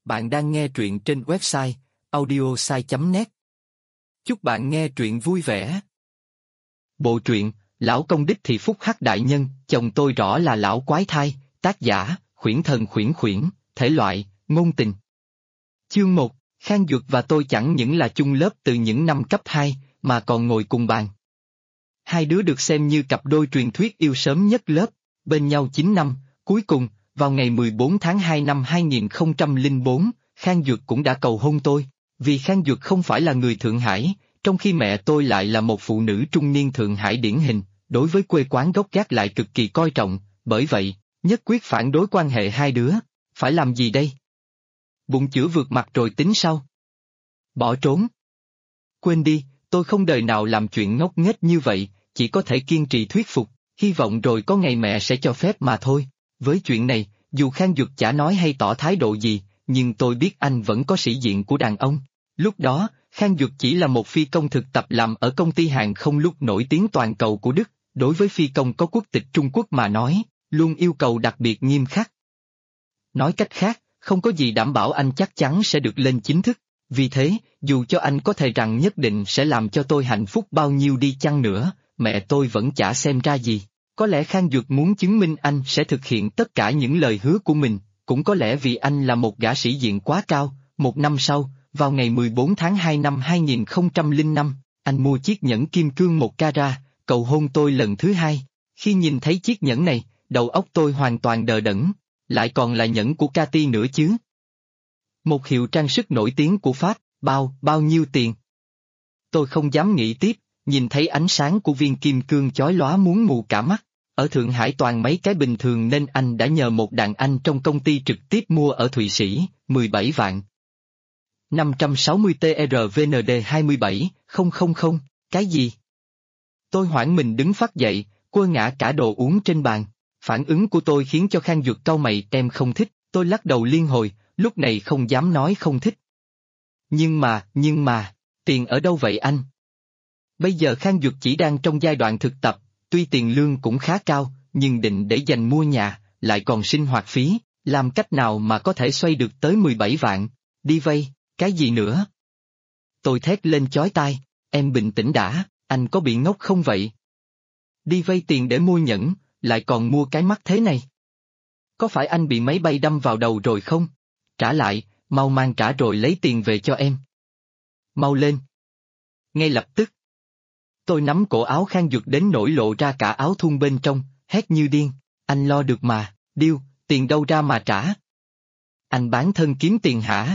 Bạn đang nghe truyện trên website audiosai.net. Chúc bạn nghe truyện vui vẻ. Bộ truyện, Lão Công Đích Thị Phúc Hắc Đại Nhân, chồng tôi rõ là lão quái thai, tác giả, Khuyển Thần Khuyển Khuyển, thể loại, ngôn tình. Chương 1, Khang Duật và tôi chẳng những là chung lớp từ những năm cấp 2, mà còn ngồi cùng bàn. Hai đứa được xem như cặp đôi truyền thuyết yêu sớm nhất lớp, bên nhau 9 năm, cuối cùng, vào ngày 14 tháng 2 năm 2004, Khang Duật cũng đã cầu hôn tôi, vì Khang Duật không phải là người Thượng Hải, trong khi mẹ tôi lại là một phụ nữ trung niên Thượng Hải điển hình, đối với quê quán gốc gác lại cực kỳ coi trọng, bởi vậy, nhất quyết phản đối quan hệ hai đứa. Phải làm gì đây? Bụng chữa vượt mặt rồi tính sau. Bỏ trốn. Quên đi, tôi không đời nào làm chuyện ngốc nghếch như vậy, chỉ có thể kiên trì thuyết phục, hy vọng rồi có ngày mẹ sẽ cho phép mà thôi. Với chuyện này, dù Khang Duật chả nói hay tỏ thái độ gì, nhưng tôi biết anh vẫn có sĩ diện của đàn ông. Lúc đó, Khang Duật chỉ là một phi công thực tập làm ở công ty hàng không lúc nổi tiếng toàn cầu của Đức, đối với phi công có quốc tịch Trung Quốc mà nói, luôn yêu cầu đặc biệt nghiêm khắc. Nói cách khác, không có gì đảm bảo anh chắc chắn sẽ được lên chính thức, vì thế, dù cho anh có thể rằng nhất định sẽ làm cho tôi hạnh phúc bao nhiêu đi chăng nữa, mẹ tôi vẫn chả xem ra gì. Có lẽ Khang Duật muốn chứng minh anh sẽ thực hiện tất cả những lời hứa của mình, cũng có lẽ vì anh là một gã sĩ diện quá cao. Một năm sau, vào ngày 14 tháng 2 năm 2005, anh mua chiếc nhẫn kim cương 1 carat, cầu hôn tôi lần thứ hai. Khi nhìn thấy chiếc nhẫn này, đầu óc tôi hoàn toàn đờ đẫn, lại còn là nhẫn của Cathy nữa chứ. Một hiệu trang sức nổi tiếng của Pháp, bao nhiêu tiền? Tôi không dám nghĩ tiếp, nhìn thấy ánh sáng của viên kim cương chói lóa muốn mù cả mắt. Ở Thượng Hải toàn mấy cái bình thường nên anh đã nhờ một đàn anh trong công ty trực tiếp mua ở Thụy Sĩ, 17 vạn. 560 TRVND 27.000, cái gì? Tôi hoảng mình đứng phắt dậy, quơ ngã cả đồ uống trên bàn. Phản ứng của tôi khiến cho Khang Duật cau mày, em không thích, tôi lắc đầu liên hồi, lúc này không dám nói không thích. Nhưng mà, tiền ở đâu vậy anh? Bây giờ Khang Duật chỉ đang trong giai đoạn thực tập, tuy tiền lương cũng khá cao, nhưng định để dành mua nhà, lại còn sinh hoạt phí, làm cách nào mà có thể xoay được tới 17 vạn, đi vay, cái gì nữa? Tôi thét lên chói tai, em bình tĩnh đã, anh có bị ngốc không vậy? Đi vay tiền để mua nhẫn, lại còn mua cái mắt thế này. Có phải anh bị máy bay đâm vào đầu rồi không? Trả lại, mau mang trả rồi lấy tiền về cho em. Mau lên. Ngay lập tức. Tôi nắm cổ áo Khang Duật đến nỗi lộ ra cả áo thun bên trong, hét như điên, anh lo được mà, điêu, tiền đâu ra mà trả? Anh bán thân kiếm tiền hả?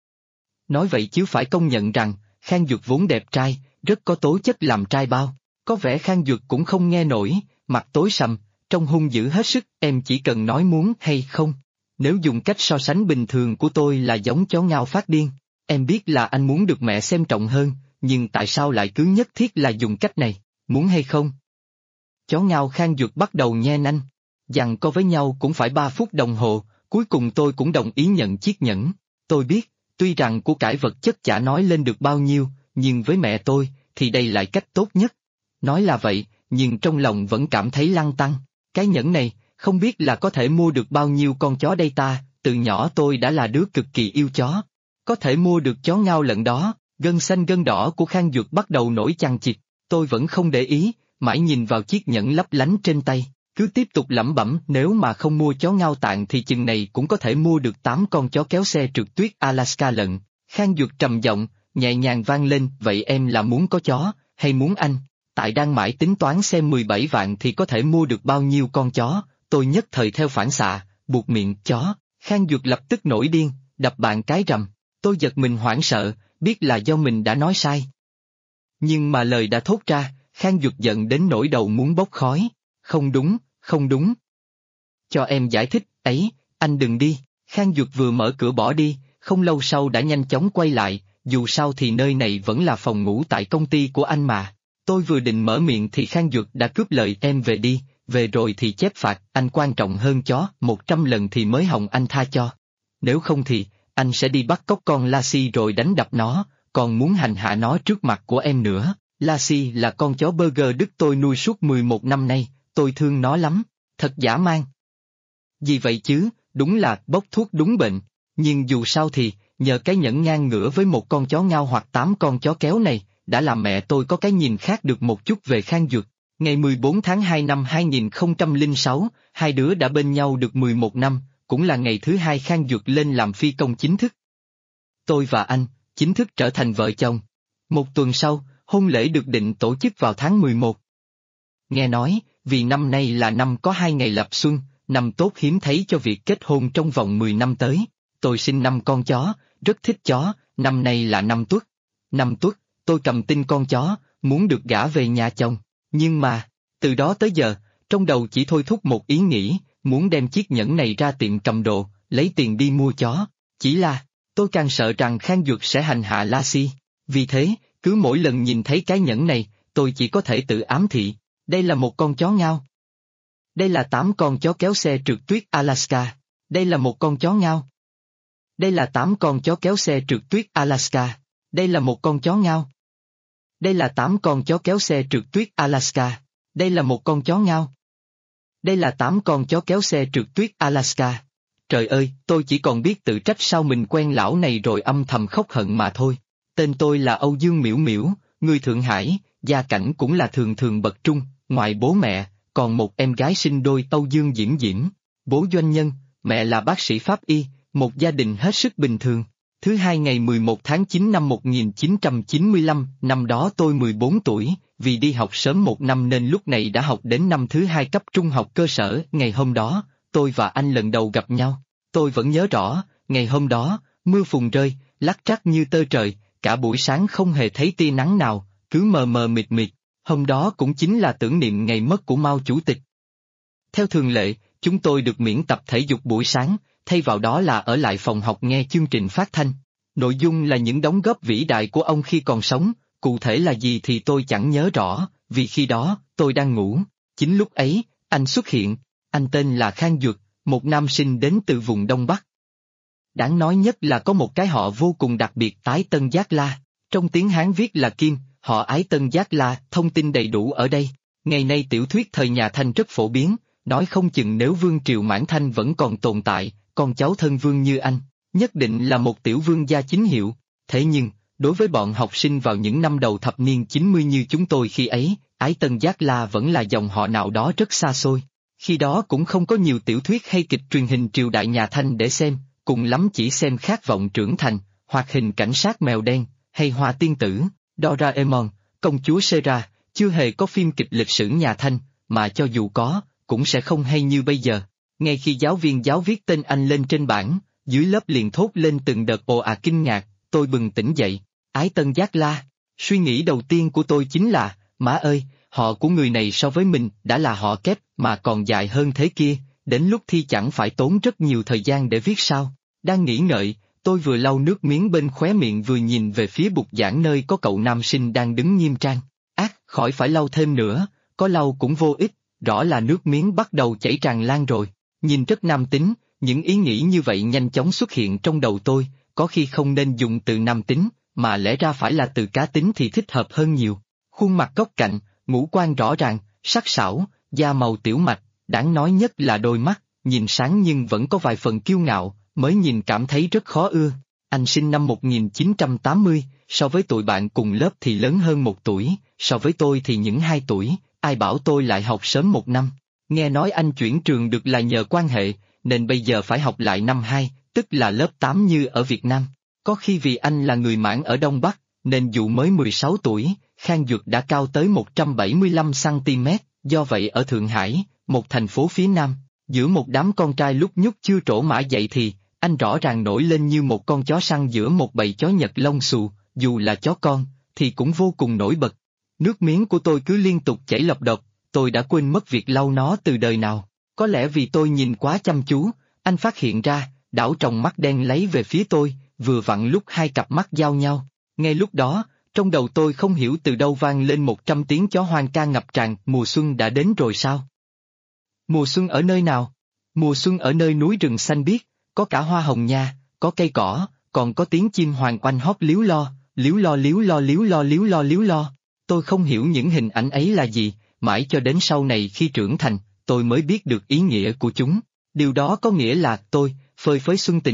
Nói vậy chứ phải công nhận rằng, Khang Duật vốn đẹp trai, rất có tố chất làm trai bao, có vẻ Khang Duật cũng không nghe nổi, mặt tối sầm, trông hung dữ hết sức, em chỉ cần nói muốn hay không. Nếu dùng cách so sánh bình thường của tôi là giống chó ngao phát điên, em biết là anh muốn được mẹ xem trọng hơn, nhưng tại sao lại cứ nhất thiết là dùng cách này, muốn hay không? Chó ngao Khang Duật bắt đầu nhe nanh, giằng co với nhau cũng phải 3 phút đồng hồ, cuối cùng tôi cũng đồng ý nhận chiếc nhẫn. Tôi biết, tuy rằng của cải vật chất chả nói lên được bao nhiêu, nhưng với mẹ tôi, thì đây lại cách tốt nhất. Nói là vậy, nhưng trong lòng vẫn cảm thấy lăn tăn, cái nhẫn này, không biết là có thể mua được bao nhiêu con chó đây ta, từ nhỏ tôi đã là đứa cực kỳ yêu chó. Có thể mua được chó ngao lận đó, gân xanh gân đỏ của Khang Duật bắt đầu nổi chằng chịt, tôi vẫn không để ý, mãi nhìn vào chiếc nhẫn lấp lánh trên tay, cứ tiếp tục lẩm bẩm nếu mà không mua chó ngao tạng thì chừng này cũng có thể mua được 8 con chó kéo xe trượt tuyết Alaska lận. Khang Duật trầm giọng, nhẹ nhàng vang lên, vậy em là muốn có chó, hay muốn anh? Tại đang mãi tính toán xem 17 vạn thì có thể mua được bao nhiêu con chó, tôi nhất thời theo phản xạ, buột miệng, chó. Khang Duật lập tức nổi điên, đập bàn cái rầm, tôi giật mình hoảng sợ, biết là do mình đã nói sai. Nhưng mà lời đã thốt ra, Khang Duật giận đến nỗi đầu muốn bốc khói, không đúng, không đúng. Cho em giải thích, ấy, anh đừng đi, Khang Duật vừa mở cửa bỏ đi, không lâu sau đã nhanh chóng quay lại, dù sao thì nơi này vẫn là phòng ngủ tại công ty của anh mà. Tôi vừa định mở miệng thì Khang Duật đã cướp lời, em về đi, về rồi thì chép phạt, anh quan trọng hơn chó, 100 lần thì mới hòng anh tha cho. Nếu không thì, anh sẽ đi bắt cóc con Lassie rồi đánh đập nó, còn muốn hành hạ nó trước mặt của em nữa. Lassie là con chó burger Đức tôi nuôi suốt 11 năm nay, tôi thương nó lắm, thật dã man. Gì vậy chứ, đúng là bốc thuốc đúng bệnh, Nhưng dù sao thì, nhờ cái nhẫn ngang ngửa với một con chó ngao hoặc 8 con chó kéo này, đã làm mẹ tôi có cái nhìn khác được một chút về Khang Duật. Ngày 14 tháng 2 năm 2006, hai đứa đã bên nhau được 11 năm, cũng là ngày thứ hai Khang Duật lên làm phi công chính thức. Tôi và anh, chính thức trở thành vợ chồng. Một tuần sau, hôn lễ được định tổ chức vào tháng 11. Nghe nói, vì năm nay là năm có 2 ngày lập xuân, năm tốt hiếm thấy cho việc kết hôn trong vòng 10 năm tới. Tôi sinh năm con chó, rất thích chó, năm nay là năm Tuất. Năm Tuất, tôi cầm tin con chó, muốn được gả về nhà chồng. Nhưng mà, từ đó tới giờ, trong đầu chỉ thôi thúc một ý nghĩ, muốn đem chiếc nhẫn này ra tiệm cầm đồ, lấy tiền đi mua chó. Chỉ là, tôi càng sợ rằng Khang Duật sẽ hành hạ Lassie. Vì thế, cứ mỗi lần nhìn thấy cái nhẫn này, tôi chỉ có thể tự ám thị, đây là một con chó ngao. Đây là 8 con chó kéo xe trượt tuyết Alaska. Đây là một con chó ngao. Đây là 8 con chó kéo xe trượt tuyết Alaska. Đây là một con chó ngao. Đây là 8 con chó kéo xe trượt tuyết Alaska. Đây là một con chó ngao. Đây là 8 con chó kéo xe trượt tuyết Alaska. Trời ơi, tôi chỉ còn biết tự trách sao mình quen lão này rồi âm thầm khóc hận mà thôi. Tên tôi là Âu Dương Miễu Miễu, người Thượng Hải, gia cảnh cũng là thường thường bậc trung, ngoài bố mẹ, còn một em gái sinh đôi Âu Dương Diễm Diễm. Bố doanh nhân, mẹ là bác sĩ pháp y, một gia đình hết sức bình thường. Thứ hai ngày 11 tháng 9 năm 1995, năm đó tôi 14 tuổi, vì đi học sớm một năm nên lúc này đã học đến năm thứ 2 cấp trung học cơ sở. Ngày hôm đó, tôi và anh lần đầu gặp nhau. Tôi vẫn nhớ rõ, ngày hôm đó, mưa phùn rơi, lắc trắc như tơ trời, cả buổi sáng không hề thấy tia nắng nào, cứ mờ mờ mịt mịt. Hôm đó cũng chính là tưởng niệm ngày mất của Mao Chủ tịch. Theo thường lệ, chúng tôi được miễn tập thể dục buổi sáng, thay vào đó là ở lại phòng học nghe chương trình phát thanh. Nội dung là những đóng góp vĩ đại của ông khi còn sống, cụ thể là gì thì tôi chẳng nhớ rõ, vì khi đó, tôi đang ngủ. Chính lúc ấy, anh xuất hiện, anh tên là Khang Duật, một nam sinh đến từ vùng Đông Bắc. Đáng nói nhất là có một cái họ vô cùng đặc biệt Ái Tân Giác La, trong tiếng Hán viết là Kim, họ Ái Tân Giác La, thông tin đầy đủ ở đây. Ngày nay tiểu thuyết thời nhà Thanh rất phổ biến, nói không chừng nếu vương triều Mãn Thanh vẫn còn tồn tại, con cháu thân vương như anh, nhất định là một tiểu vương gia chính hiệu. Thế nhưng, đối với bọn học sinh vào những năm đầu thập niên 90 như chúng tôi khi ấy, Ái Tân Giác La vẫn là dòng họ nào đó rất xa xôi. Khi đó cũng không có nhiều tiểu thuyết hay kịch truyền hình triều đại nhà Thanh để xem, cùng lắm chỉ xem Khát vọng trưởng thành, Hoạt hình cảnh sát mèo đen, hay Hoa tiên tử, Doraemon, công chúa Sera, chưa hề có phim kịch lịch sử nhà Thanh, mà cho dù có, cũng sẽ không hay như bây giờ. Ngay khi giáo viên giáo viết tên anh lên trên bảng, dưới lớp liền thốt lên từng đợt ồ ạt kinh ngạc, tôi bừng tỉnh dậy. Ái Tân Giác La. Suy nghĩ đầu tiên của tôi chính là, má ơi, họ của người này so với mình đã là họ kép mà còn dài hơn thế kia, đến lúc thi chẳng phải tốn rất nhiều thời gian để viết sao. Đang nghĩ ngợi, tôi vừa lau nước miếng bên khóe miệng vừa nhìn về phía bục giảng nơi có cậu nam sinh đang đứng nghiêm trang. Khỏi phải lau thêm nữa, có lau cũng vô ích, rõ là nước miếng bắt đầu chảy tràn lan rồi. Nhìn rất nam tính, những ý nghĩ như vậy nhanh chóng xuất hiện trong đầu tôi, có khi không nên dùng từ nam tính, mà lẽ ra phải là từ cá tính thì thích hợp hơn nhiều. Khuôn mặt góc cạnh, ngũ quan rõ ràng, sắc sảo, da màu tiểu mạch, đáng nói nhất là đôi mắt, nhìn sáng nhưng vẫn có vài phần kiêu ngạo, mới nhìn cảm thấy rất khó ưa. Anh sinh năm 1980, so với tụi bạn cùng lớp thì lớn hơn 1 tuổi, so với tôi thì những 2 tuổi, ai bảo tôi lại học sớm 1 năm. Nghe nói anh chuyển trường được là nhờ quan hệ, nên bây giờ phải học lại năm 2, tức là lớp 8 như ở Việt Nam. Có khi vì anh là người Mãn ở Đông Bắc, nên dù mới 16 tuổi, Khang Duật đã cao tới 175cm, do vậy ở Thượng Hải, một thành phố phía Nam, giữa một đám con trai lúc nhúc chưa trổ mã dậy thì, anh rõ ràng nổi lên như một con chó săn giữa một bầy chó Nhật lông xù, dù là chó con, thì cũng vô cùng nổi bật. Nước miếng của tôi cứ liên tục chảy lọc đọc, tôi đã quên mất việc lau nó từ đời nào. Có lẽ vì tôi nhìn quá chăm chú, anh phát hiện ra, đảo tròng mắt đen lấy về phía tôi, vừa vặn lúc hai cặp mắt giao nhau. Ngay lúc đó, trong đầu tôi không hiểu từ đâu vang lên 100 tiếng chó hoang ca ngập tràn. Mùa xuân đã đến rồi sao? Mùa xuân ở nơi nào? Mùa xuân ở nơi núi rừng xanh biếc, có cả hoa hồng nha, có cây cỏ, còn có tiếng chim hoàng oanh hót líu lo, líu lo líu lo líu lo líu lo líu lo. Tôi không hiểu những hình ảnh ấy là gì, mãi cho đến sau này khi trưởng thành, tôi mới biết được ý nghĩa của chúng. Điều đó có nghĩa là tôi, phơi phới xuân tình.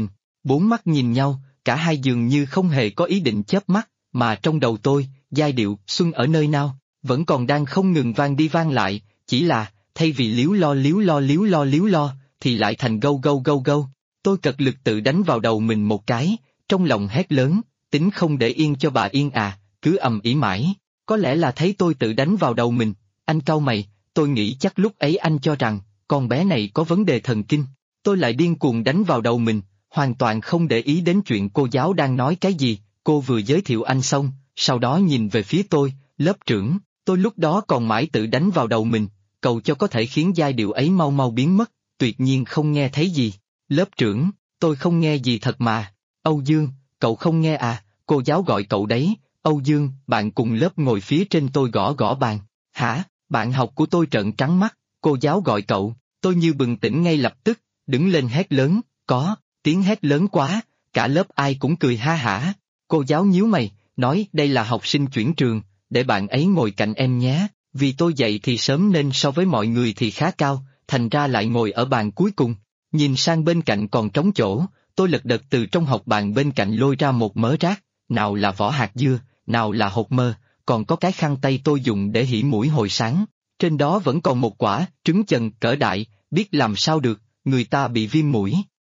Bốn mắt nhìn nhau, cả hai dường như không hề có ý định chớp mắt, mà trong đầu tôi, giai điệu "Xuân ở nơi nào" vẫn còn đang không ngừng vang đi vang lại, chỉ là, thay vì líu lo líu lo líu lo líu lo, thì lại thành gâu gâu gâu gâu. Tôi cật lực tự đánh vào đầu mình một cái, trong lòng hét lớn, tính không để yên cho bà yên à, cứ ầm ĩ mãi. Có lẽ là thấy tôi tự đánh vào đầu mình, anh cau mày, tôi nghĩ chắc lúc ấy anh cho rằng, con bé này có vấn đề thần kinh. Tôi lại điên cuồng đánh vào đầu mình, hoàn toàn không để ý đến chuyện cô giáo đang nói cái gì, cô vừa giới thiệu anh xong, sau đó nhìn về phía tôi, lớp trưởng, tôi lúc đó còn mãi tự đánh vào đầu mình, cầu cho có thể khiến giai điệu ấy mau mau biến mất, tuyệt nhiên không nghe thấy gì. Lớp trưởng, tôi không nghe gì thật mà. Âu Dương, cậu không nghe à, cô giáo gọi cậu đấy. Âu Dương, bạn cùng lớp ngồi phía trên, tôi gõ gõ bàn. Hả, bạn học của tôi trợn trắng mắt, cô giáo gọi cậu, tôi như bừng tỉnh ngay lập tức, đứng lên hét lớn, tiếng hét lớn quá, cả lớp ai cũng cười ha hả. Cô giáo nhíu mày, nói đây là học sinh chuyển trường, để bạn ấy ngồi cạnh em nhé, vì tôi dậy thì sớm nên so với mọi người thì khá cao, thành ra lại ngồi ở bàn cuối cùng. Nhìn sang bên cạnh còn trống chỗ, tôi lật đật từ trong học bàn bên cạnh lôi ra một mớ rác, nào là vỏ hạt dưa, nào là hột mơ, còn có cái khăn tay tôi dùng để hỉ mũi hồi sáng. Trên đó vẫn còn một quả trứng chần cỡ đại, biết làm sao được, người ta bị viêm mũi.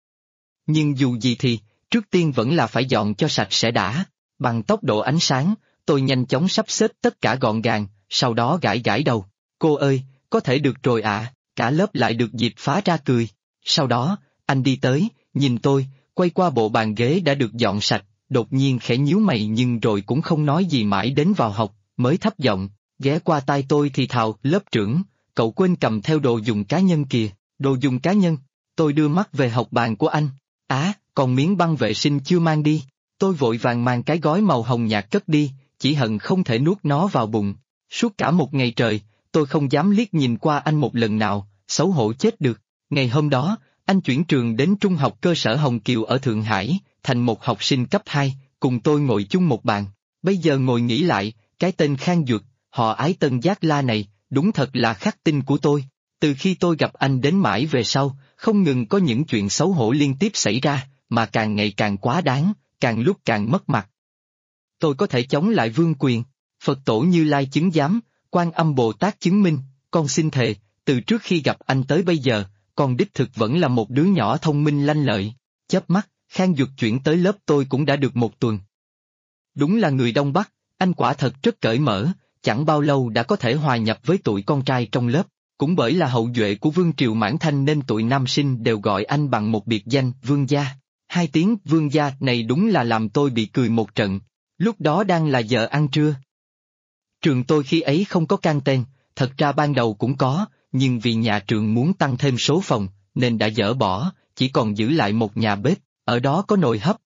Nhưng dù gì thì, trước tiên vẫn là phải dọn cho sạch sẽ đã. Bằng tốc độ ánh sáng, tôi nhanh chóng sắp xếp tất cả gọn gàng, sau đó gãi gãi đầu. Cô ơi, có thể được rồi ạ, cả lớp lại được dịp phá ra cười. Sau đó, anh đi tới, nhìn tôi, quay qua bộ bàn ghế đã được dọn sạch, đột nhiên khẽ nhíu mày nhưng rồi cũng không nói gì mãi đến vào học, mới thấp giọng, ghé qua tai tôi thì thào, lớp trưởng, cậu quên cầm theo đồ dùng cá nhân kìa, đồ dùng cá nhân. Tôi đưa mắt về học bàn của anh. Còn miếng băng vệ sinh chưa mang đi. Tôi vội vàng mang cái gói màu hồng nhạt cất đi, chỉ hận không thể nuốt nó vào bụng. Suốt cả một ngày trời, tôi không dám liếc nhìn qua anh một lần nào, xấu hổ chết được. Ngày hôm đó, anh chuyển trường đến trung học cơ sở Hồng Kiều ở Thượng Hải, thành một học sinh cấp 2, cùng tôi ngồi chung một bàn. Bây giờ ngồi nghĩ lại, cái tên Khang Duật, họ Ái Tân Giác La này, đúng thật là khắc tinh của tôi. Từ khi tôi gặp anh đến mãi về sau, không ngừng có những chuyện xấu hổ liên tiếp xảy ra, mà càng ngày càng quá đáng, càng lúc càng mất mặt. Tôi có thể chống lại vương quyền, Phật tổ Như Lai chứng giám, Quan Âm Bồ Tát chứng minh, con xin thề, từ trước khi gặp anh tới bây giờ, con đích thực vẫn là một đứa nhỏ thông minh lanh lợi. Chớp mắt, Khang Duật chuyển tới lớp tôi cũng đã được một tuần. Đúng là người Đông Bắc, anh quả thật rất cởi mở, chẳng bao lâu đã có thể hòa nhập với tụi con trai trong lớp. Cũng bởi là hậu duệ của Vương Triều Mãn Thanh nên tụi nam sinh đều gọi anh bằng một biệt danh, Vương Gia. Hai tiếng Vương Gia này đúng là làm tôi bị cười một trận. Lúc đó đang là giờ ăn trưa. Trường tôi khi ấy không có canteen, thật ra ban đầu cũng có, nhưng vì nhà trường muốn tăng thêm số phòng, nên đã dỡ bỏ, chỉ còn giữ lại một nhà bếp, ở đó có nồi hấp.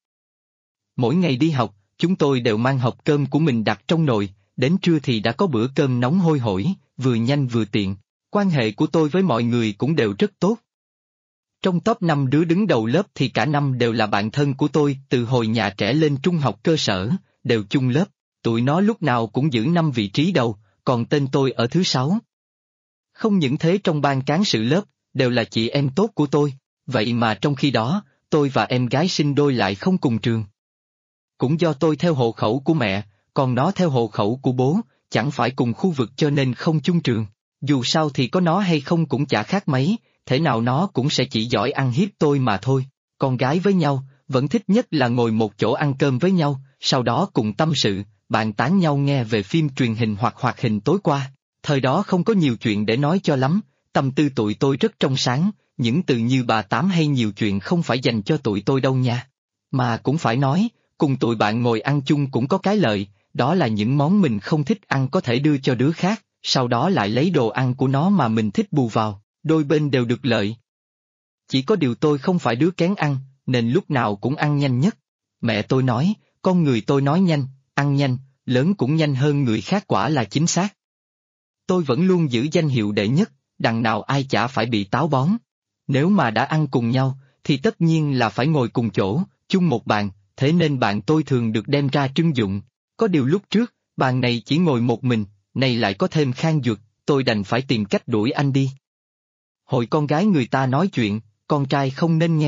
Mỗi ngày đi học, chúng tôi đều mang hộp cơm của mình đặt trong nồi, đến trưa thì đã có bữa cơm nóng hôi hổi, vừa nhanh vừa tiện. Quan hệ của tôi với mọi người cũng đều rất tốt. Trong top 5 đứa đứng đầu lớp thì cả năm đều là bạn thân của tôi, từ hồi nhà trẻ lên trung học cơ sở, đều chung lớp, tụi nó lúc nào cũng giữ 5 vị trí đầu, còn tên tôi ở thứ 6. Không những thế, trong ban cán sự lớp, đều là chị em tốt của tôi, vậy mà trong khi đó, tôi và em gái sinh đôi lại không cùng trường. Cũng do tôi theo hộ khẩu của mẹ, còn nó theo hộ khẩu của bố, chẳng phải cùng khu vực cho nên không chung trường. Dù sao thì có nó hay không cũng chả khác mấy, thể nào nó cũng sẽ chỉ giỏi ăn hiếp tôi mà thôi. Con gái với nhau, vẫn thích nhất là ngồi một chỗ ăn cơm với nhau, sau đó cùng tâm sự, bàn tán nhau nghe về phim truyền hình hoặc hoạt hình tối qua. Thời đó không có nhiều chuyện để nói cho lắm, tâm tư tụi tôi rất trong sáng, những từ như bà tám hay nhiều chuyện không phải dành cho tụi tôi đâu nha. Mà cũng phải nói, cùng tụi bạn ngồi ăn chung cũng có cái lợi, đó là những món mình không thích ăn có thể đưa cho đứa khác, sau đó lại lấy đồ ăn của nó mà mình thích bù vào, đôi bên đều được lợi. Chỉ có điều tôi không phải đứa kén ăn, nên lúc nào cũng ăn nhanh nhất. Mẹ tôi nói, con người tôi nói nhanh, ăn nhanh, lớn cũng nhanh hơn người khác, quả là chính xác. Tôi vẫn luôn giữ danh hiệu đệ nhất, đằng nào ai chả phải bị táo bón. Nếu mà đã ăn cùng nhau, thì tất nhiên là phải ngồi cùng chỗ, chung một bàn, thế nên bạn tôi thường được đem ra trưng dụng. Có điều lúc trước, bàn này chỉ ngồi một mình, nay lại có thêm Khang Duật, tôi đành phải tìm cách đuổi anh đi. Hội con gái người ta nói chuyện, con trai không nên nghe.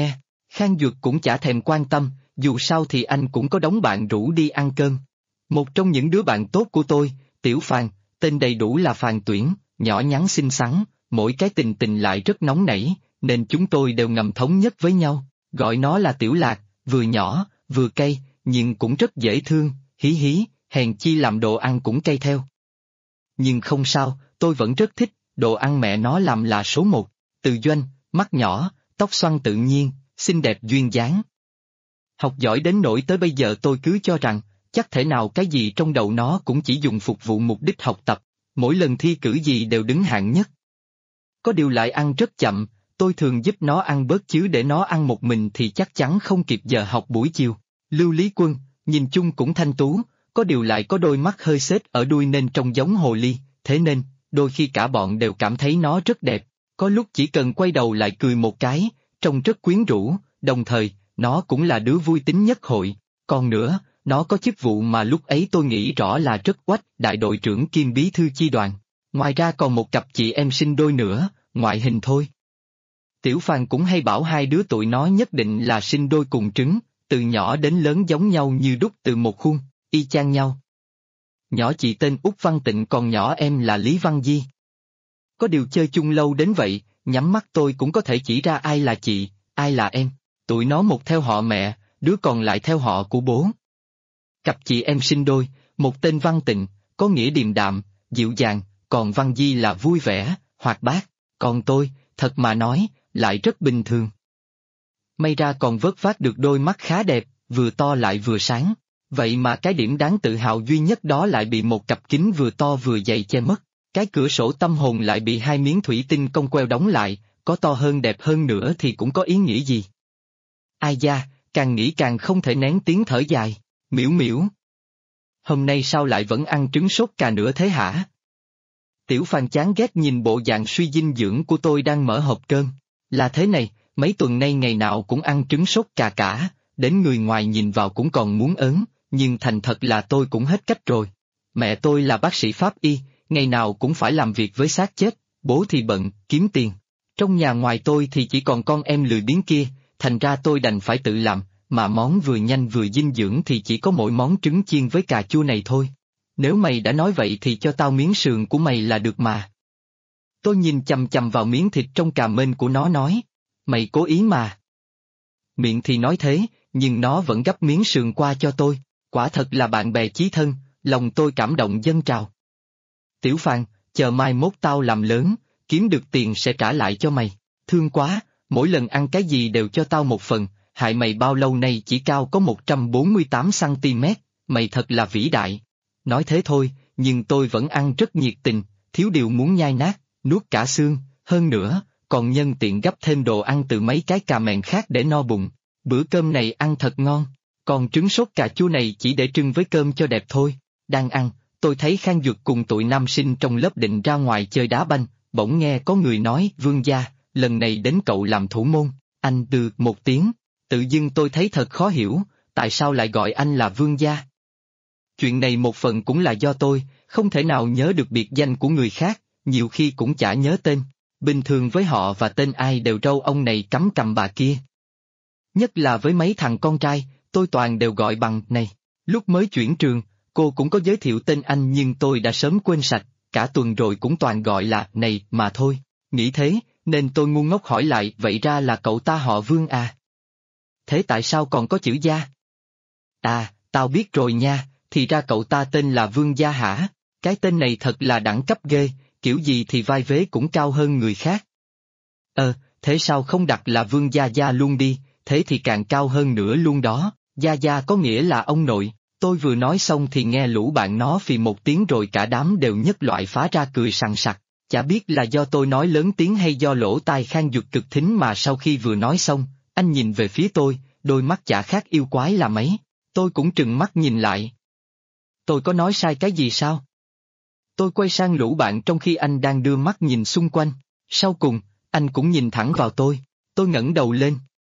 Khang Duật cũng chả thèm quan tâm, dù sao thì anh cũng có đống bạn rủ đi ăn cơm. Một trong những đứa bạn tốt của tôi, Tiểu Phàn, tên đầy đủ là Phàn Tuyển, nhỏ nhắn xinh xắn, mỗi cái tình tình lại rất nóng nảy, nên chúng tôi đều ngầm thống nhất với nhau, gọi nó là Tiểu Lạc, vừa nhỏ, vừa cay, nhưng cũng rất dễ thương, hí hí, hèn chi làm đồ ăn cũng cay theo. Nhưng không sao, tôi vẫn rất thích, đồ ăn mẹ nó làm là số một, Từ Doanh, mắt nhỏ, tóc xoăn tự nhiên, xinh đẹp duyên dáng. Học giỏi đến nỗi tới bây giờ tôi cứ cho rằng, chắc thể nào cái gì trong đầu nó cũng chỉ dùng phục vụ mục đích học tập, mỗi lần thi cử gì đều đứng hạng nhất. Có điều lại ăn rất chậm, tôi thường giúp nó ăn bớt chứ để nó ăn một mình thì chắc chắn không kịp giờ học buổi chiều. Lưu Lý Quân, nhìn chung cũng thanh tú, có điều lại có đôi mắt hơi xếch ở đuôi nên trông giống hồ ly, thế nên, đôi khi cả bọn đều cảm thấy nó rất đẹp, có lúc chỉ cần quay đầu lại cười một cái, trông rất quyến rũ, đồng thời, nó cũng là đứa vui tính nhất hội, còn nữa, nó có chức vụ mà lúc ấy tôi nghĩ rõ là rất oách, đại đội trưởng kiêm bí thư chi đoàn. Ngoài ra còn một cặp chị em sinh đôi nữa, ngoại hình thôi. Tiểu Phàn cũng hay bảo hai đứa tụi nó nhất định là sinh đôi cùng trứng, từ nhỏ đến lớn giống nhau như đúc từ một khuôn, y chang nhau. Nhỏ chị tên Út Văn Tịnh còn nhỏ em là Lý Văn Di. Có điều chơi chung lâu đến vậy, nhắm mắt tôi cũng có thể chỉ ra ai là chị, ai là em, tụi nó một theo họ mẹ, đứa còn lại theo họ của bố. Cặp chị em sinh đôi, một tên Văn Tịnh, có nghĩa điềm đạm, dịu dàng, còn Văn Di là vui vẻ, hoạt bát, còn tôi, thật mà nói, lại rất bình thường. May ra còn vớt vát được đôi mắt khá đẹp, vừa to lại vừa sáng, vậy mà cái điểm đáng tự hào duy nhất đó lại bị một cặp kính vừa to vừa dày che mất, cái cửa sổ tâm hồn lại bị hai miếng thủy tinh cong queo đóng lại, có to hơn đẹp hơn nữa thì cũng có ý nghĩa gì. Ai da, càng nghĩ càng không thể nén tiếng thở dài, miễu miễu. Hôm nay sao lại vẫn ăn trứng sốt cà nữa thế hả? Tiểu Phàn chán ghét nhìn bộ dạng suy dinh dưỡng của tôi đang mở hộp cơm. Là thế này, mấy tuần nay ngày nào cũng ăn trứng sốt cà cả, đến người ngoài nhìn vào cũng còn muốn ớn, nhưng thành thật là tôi cũng hết cách rồi. Mẹ tôi là bác sĩ pháp y, ngày nào cũng phải làm việc với xác chết, bố thì bận, kiếm tiền. Trong nhà ngoài tôi thì chỉ còn con em lười biếng kia, thành ra tôi đành phải tự làm, mà món vừa nhanh vừa dinh dưỡng thì chỉ có mỗi món trứng chiên với cà chua này thôi. Nếu mày đã nói vậy thì cho tao miếng sườn của mày là được mà. Tôi nhìn chằm chằm vào miếng thịt trong cà mên của nó nói, mày cố ý mà. Miệng thì nói thế, nhưng nó vẫn gắp miếng sườn qua cho tôi, quả thật là bạn bè chí thân, lòng tôi cảm động dâng trào. Tiểu Phàn, chờ mai mốt tao làm lớn, kiếm được tiền sẽ trả lại cho mày, thương quá, mỗi lần ăn cái gì đều cho tao một phần, hại mày bao lâu nay chỉ cao có 148cm, mày thật là vĩ đại. Nói thế thôi, nhưng tôi vẫn ăn rất nhiệt tình, thiếu điều muốn nhai nát, nuốt cả xương, hơn nữa, còn nhân tiện gấp thêm đồ ăn từ mấy cái cà mèn khác để no bụng. Bữa cơm này ăn thật ngon, còn trứng sốt cà chua này chỉ để trưng với cơm cho đẹp thôi. Đang ăn, tôi thấy Khang Duật cùng tụi nam sinh trong lớp định ra ngoài chơi đá banh, bỗng nghe có người nói, Vương gia, lần này đến cậu làm thủ môn, anh được một tiếng, tự dưng tôi thấy thật khó hiểu, tại sao lại gọi anh là Vương gia? Chuyện này một phần cũng là do tôi, không thể nào nhớ được biệt danh của người khác, nhiều khi cũng chả nhớ tên, bình thường với họ và tên ai đều râu ông này cắm cằm bà kia. Nhất là với mấy thằng con trai, tôi toàn đều gọi bằng này. Lúc mới chuyển trường, cô cũng có giới thiệu tên anh nhưng tôi đã sớm quên sạch, cả tuần rồi cũng toàn gọi là này mà thôi. Nghĩ thế, nên tôi ngu ngốc hỏi lại, vậy ra là cậu ta họ Vương à? Thế tại sao còn có chữ gia? À, tao biết rồi nha, thì ra cậu ta tên là Vương gia hả? Cái tên này thật là đẳng cấp ghê, kiểu gì thì vai vế cũng cao hơn người khác. Thế sao không đặt là Vương gia gia luôn đi, thế thì càng cao hơn nữa luôn đó, gia gia có nghĩa là ông nội. Tôi vừa nói xong thì nghe lũ bạn nó phì một tiếng rồi cả đám đều nhất loại phá ra cười sằng sặc, chả biết là do tôi nói lớn tiếng hay do lỗ tai Khang Duật cực thính mà sau khi vừa nói xong, anh nhìn về phía tôi, đôi mắt chả khác yêu quái là mấy, tôi cũng trừng mắt nhìn lại. Tôi có nói sai cái gì sao? Tôi quay sang lũ bạn trong khi anh đang đưa mắt nhìn xung quanh, sau cùng, anh cũng nhìn thẳng vào tôi ngẩng đầu lên.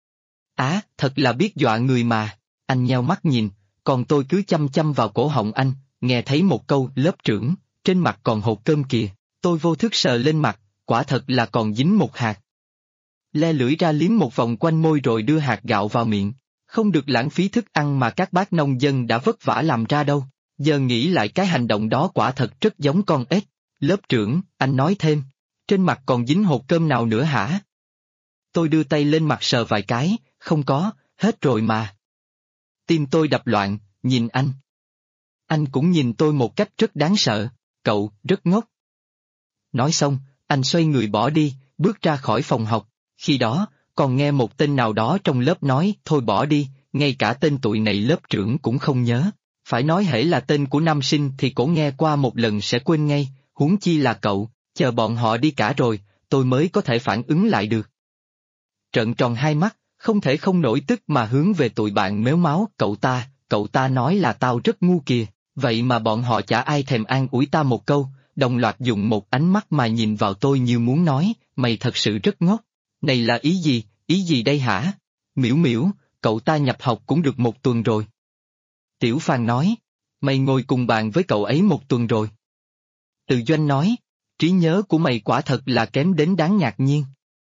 Á, thật là biết dọa người mà, anh nheo mắt nhìn, còn tôi cứ chăm chăm vào cổ họng anh, nghe thấy một câu lớp trưởng, trên mặt còn hột cơm kìa, tôi vô thức sờ lên mặt, quả thật là còn dính một hạt. le lưỡi ra liếm một vòng quanh môi rồi đưa hạt gạo vào miệng. Không được lãng phí thức ăn mà các bác nông dân đã vất vả làm ra đâu. Giờ nghĩ lại cái hành động đó quả thật rất giống con ếch. Lớp trưởng, anh nói thêm. Trên mặt còn dính hột cơm nào nữa hả? Tôi đưa tay lên mặt sờ vài cái, không có, hết rồi mà. Tim tôi đập loạn, nhìn anh. Anh cũng nhìn tôi một cách rất đáng sợ, cậu, rất ngốc. Nói xong, anh xoay người bỏ đi, bước ra khỏi phòng học. Khi đó, còn nghe một tên nào đó trong lớp nói, thôi bỏ đi, ngay cả tên tụi này lớp trưởng cũng không nhớ. Phải nói hễ là tên của nam sinh thì cổ nghe qua một lần sẽ quên ngay, huống chi là cậu, chờ bọn họ đi cả rồi, tôi mới có thể phản ứng lại được. Trợn tròn hai mắt, không thể không nổi tức mà hướng về tụi bạn méo máu, cậu ta nói là tao rất ngu kìa, vậy mà bọn họ chả ai thèm an ủi ta một câu, đồng loạt dùng một ánh mắt mà nhìn vào tôi như muốn nói, mày thật sự rất ngốc. Này là ý gì đây hả? Miễu miễu, cậu ta nhập học cũng được 1 tuần rồi. Tiểu Phan nói, mày ngồi cùng bàn với cậu ấy 1 tuần rồi. Từ Doanh nói, trí nhớ của mày quả thật là kém đến đáng ngạc nhiên.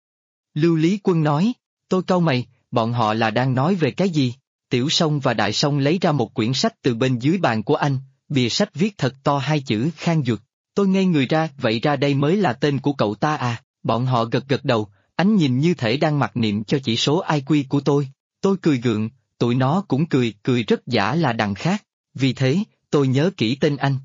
Lưu Lý Quân nói, tôi cau mày, bọn họ là đang nói về cái gì? Tiểu Song và Đại Song lấy ra một quyển sách từ bên dưới bàn của anh, bìa sách viết thật to 2 chữ Khang Duật. Tôi ngây người ra, vậy ra đây mới là tên của cậu ta à? Bọn họ gật gật đầu, ánh nhìn như thể đang mặc niệm cho chỉ số IQ của tôi. Tôi cười gượng, tụi nó cũng cười rất giả là đằng khác. Vì thế, tôi nhớ kỹ tên anh.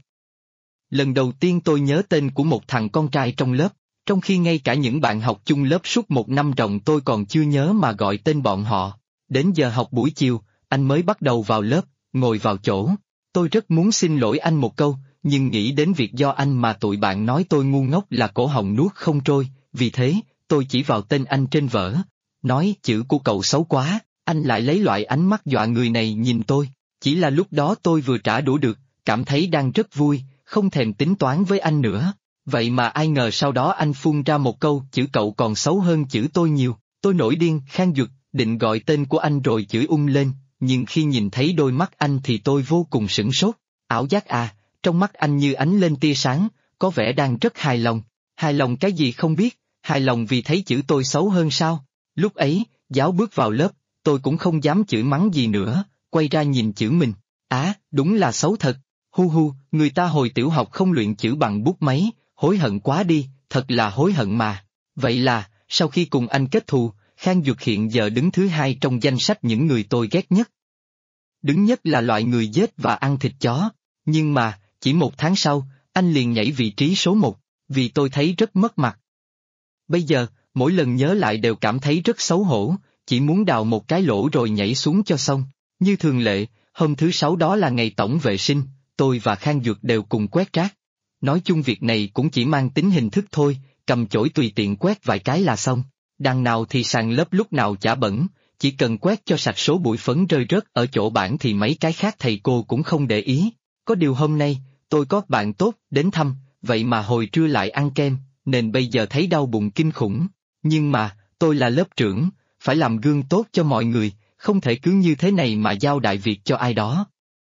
Lần đầu tiên tôi nhớ tên của một thằng con trai trong lớp, trong khi ngay cả những bạn học chung lớp suốt 1 năm ròng tôi còn chưa nhớ mà gọi tên bọn họ. Đến giờ học buổi chiều, anh mới bắt đầu vào lớp, ngồi vào chỗ. Tôi rất muốn xin lỗi anh một câu, nhưng nghĩ đến việc do anh mà tụi bạn nói tôi ngu ngốc là cổ họng nuốt không trôi, vì thế, tôi chỉ vào tên anh trên vở. Nói chữ của cậu xấu quá, anh lại lấy loại ánh mắt dọa người này nhìn tôi. Chỉ là lúc đó tôi vừa trả đũa được, cảm thấy đang rất vui, không thèm tính toán với anh nữa. Vậy mà ai ngờ sau đó anh phun ra một câu chữ cậu còn xấu hơn chữ tôi nhiều. Tôi nổi điên, Khang Duật, định gọi tên của anh rồi chửi lên, nhưng khi nhìn thấy đôi mắt anh thì tôi vô cùng sửng sốt. Ảo giác à, trong mắt anh như ánh lên tia sáng, có vẻ đang rất hài lòng. Hài lòng cái gì không biết, hài lòng vì thấy chữ tôi xấu hơn sao? Lúc ấy, giáo bước vào lớp, tôi cũng không dám chửi mắng gì nữa, quay ra nhìn chữ mình. Đúng là xấu thật. Hu, người ta hồi tiểu học không luyện chữ bằng bút máy, hối hận quá đi, thật là hối hận mà. Vậy là, sau khi cùng anh kết thù, Khang Duật hiện giờ đứng thứ 2 trong danh sách những người tôi ghét nhất. Đứng nhất là loại người giết và ăn thịt chó, nhưng mà, chỉ 1 tháng sau, anh liền nhảy vị trí số 1, vì tôi thấy rất mất mặt. Bây giờ, mỗi lần nhớ lại đều cảm thấy rất xấu hổ, chỉ muốn đào một cái lỗ rồi nhảy xuống cho xong. Như thường lệ, hôm thứ 6 đó là ngày tổng vệ sinh, tôi và Khang Duật đều cùng quét rác. Nói chung việc này cũng chỉ mang tính hình thức thôi, cầm chổi tùy tiện quét vài cái là xong. Đằng nào thì sàn lớp lúc nào chả bẩn, chỉ cần quét cho sạch số bụi phấn rơi rớt ở chỗ bảng thì mấy cái khác thầy cô cũng không để ý. Có điều hôm nay, tôi có bạn tốt đến thăm, vậy mà hồi trưa lại ăn kem, nên bây giờ thấy đau bụng kinh khủng. Nhưng mà, tôi là lớp trưởng, phải làm gương tốt cho mọi người, không thể cứ như thế này mà giao đại việc cho ai đó.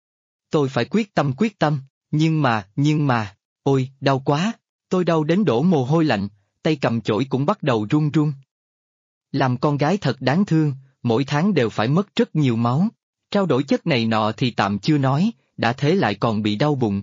Tôi phải quyết tâm, nhưng mà, ôi, đau quá, tôi đau đến đổ mồ hôi lạnh, tay cầm chổi cũng bắt đầu run run. Làm con gái thật đáng thương, mỗi tháng đều phải mất rất nhiều máu, trao đổi chất này nọ thì tạm chưa nói, đã thế lại còn bị đau bụng.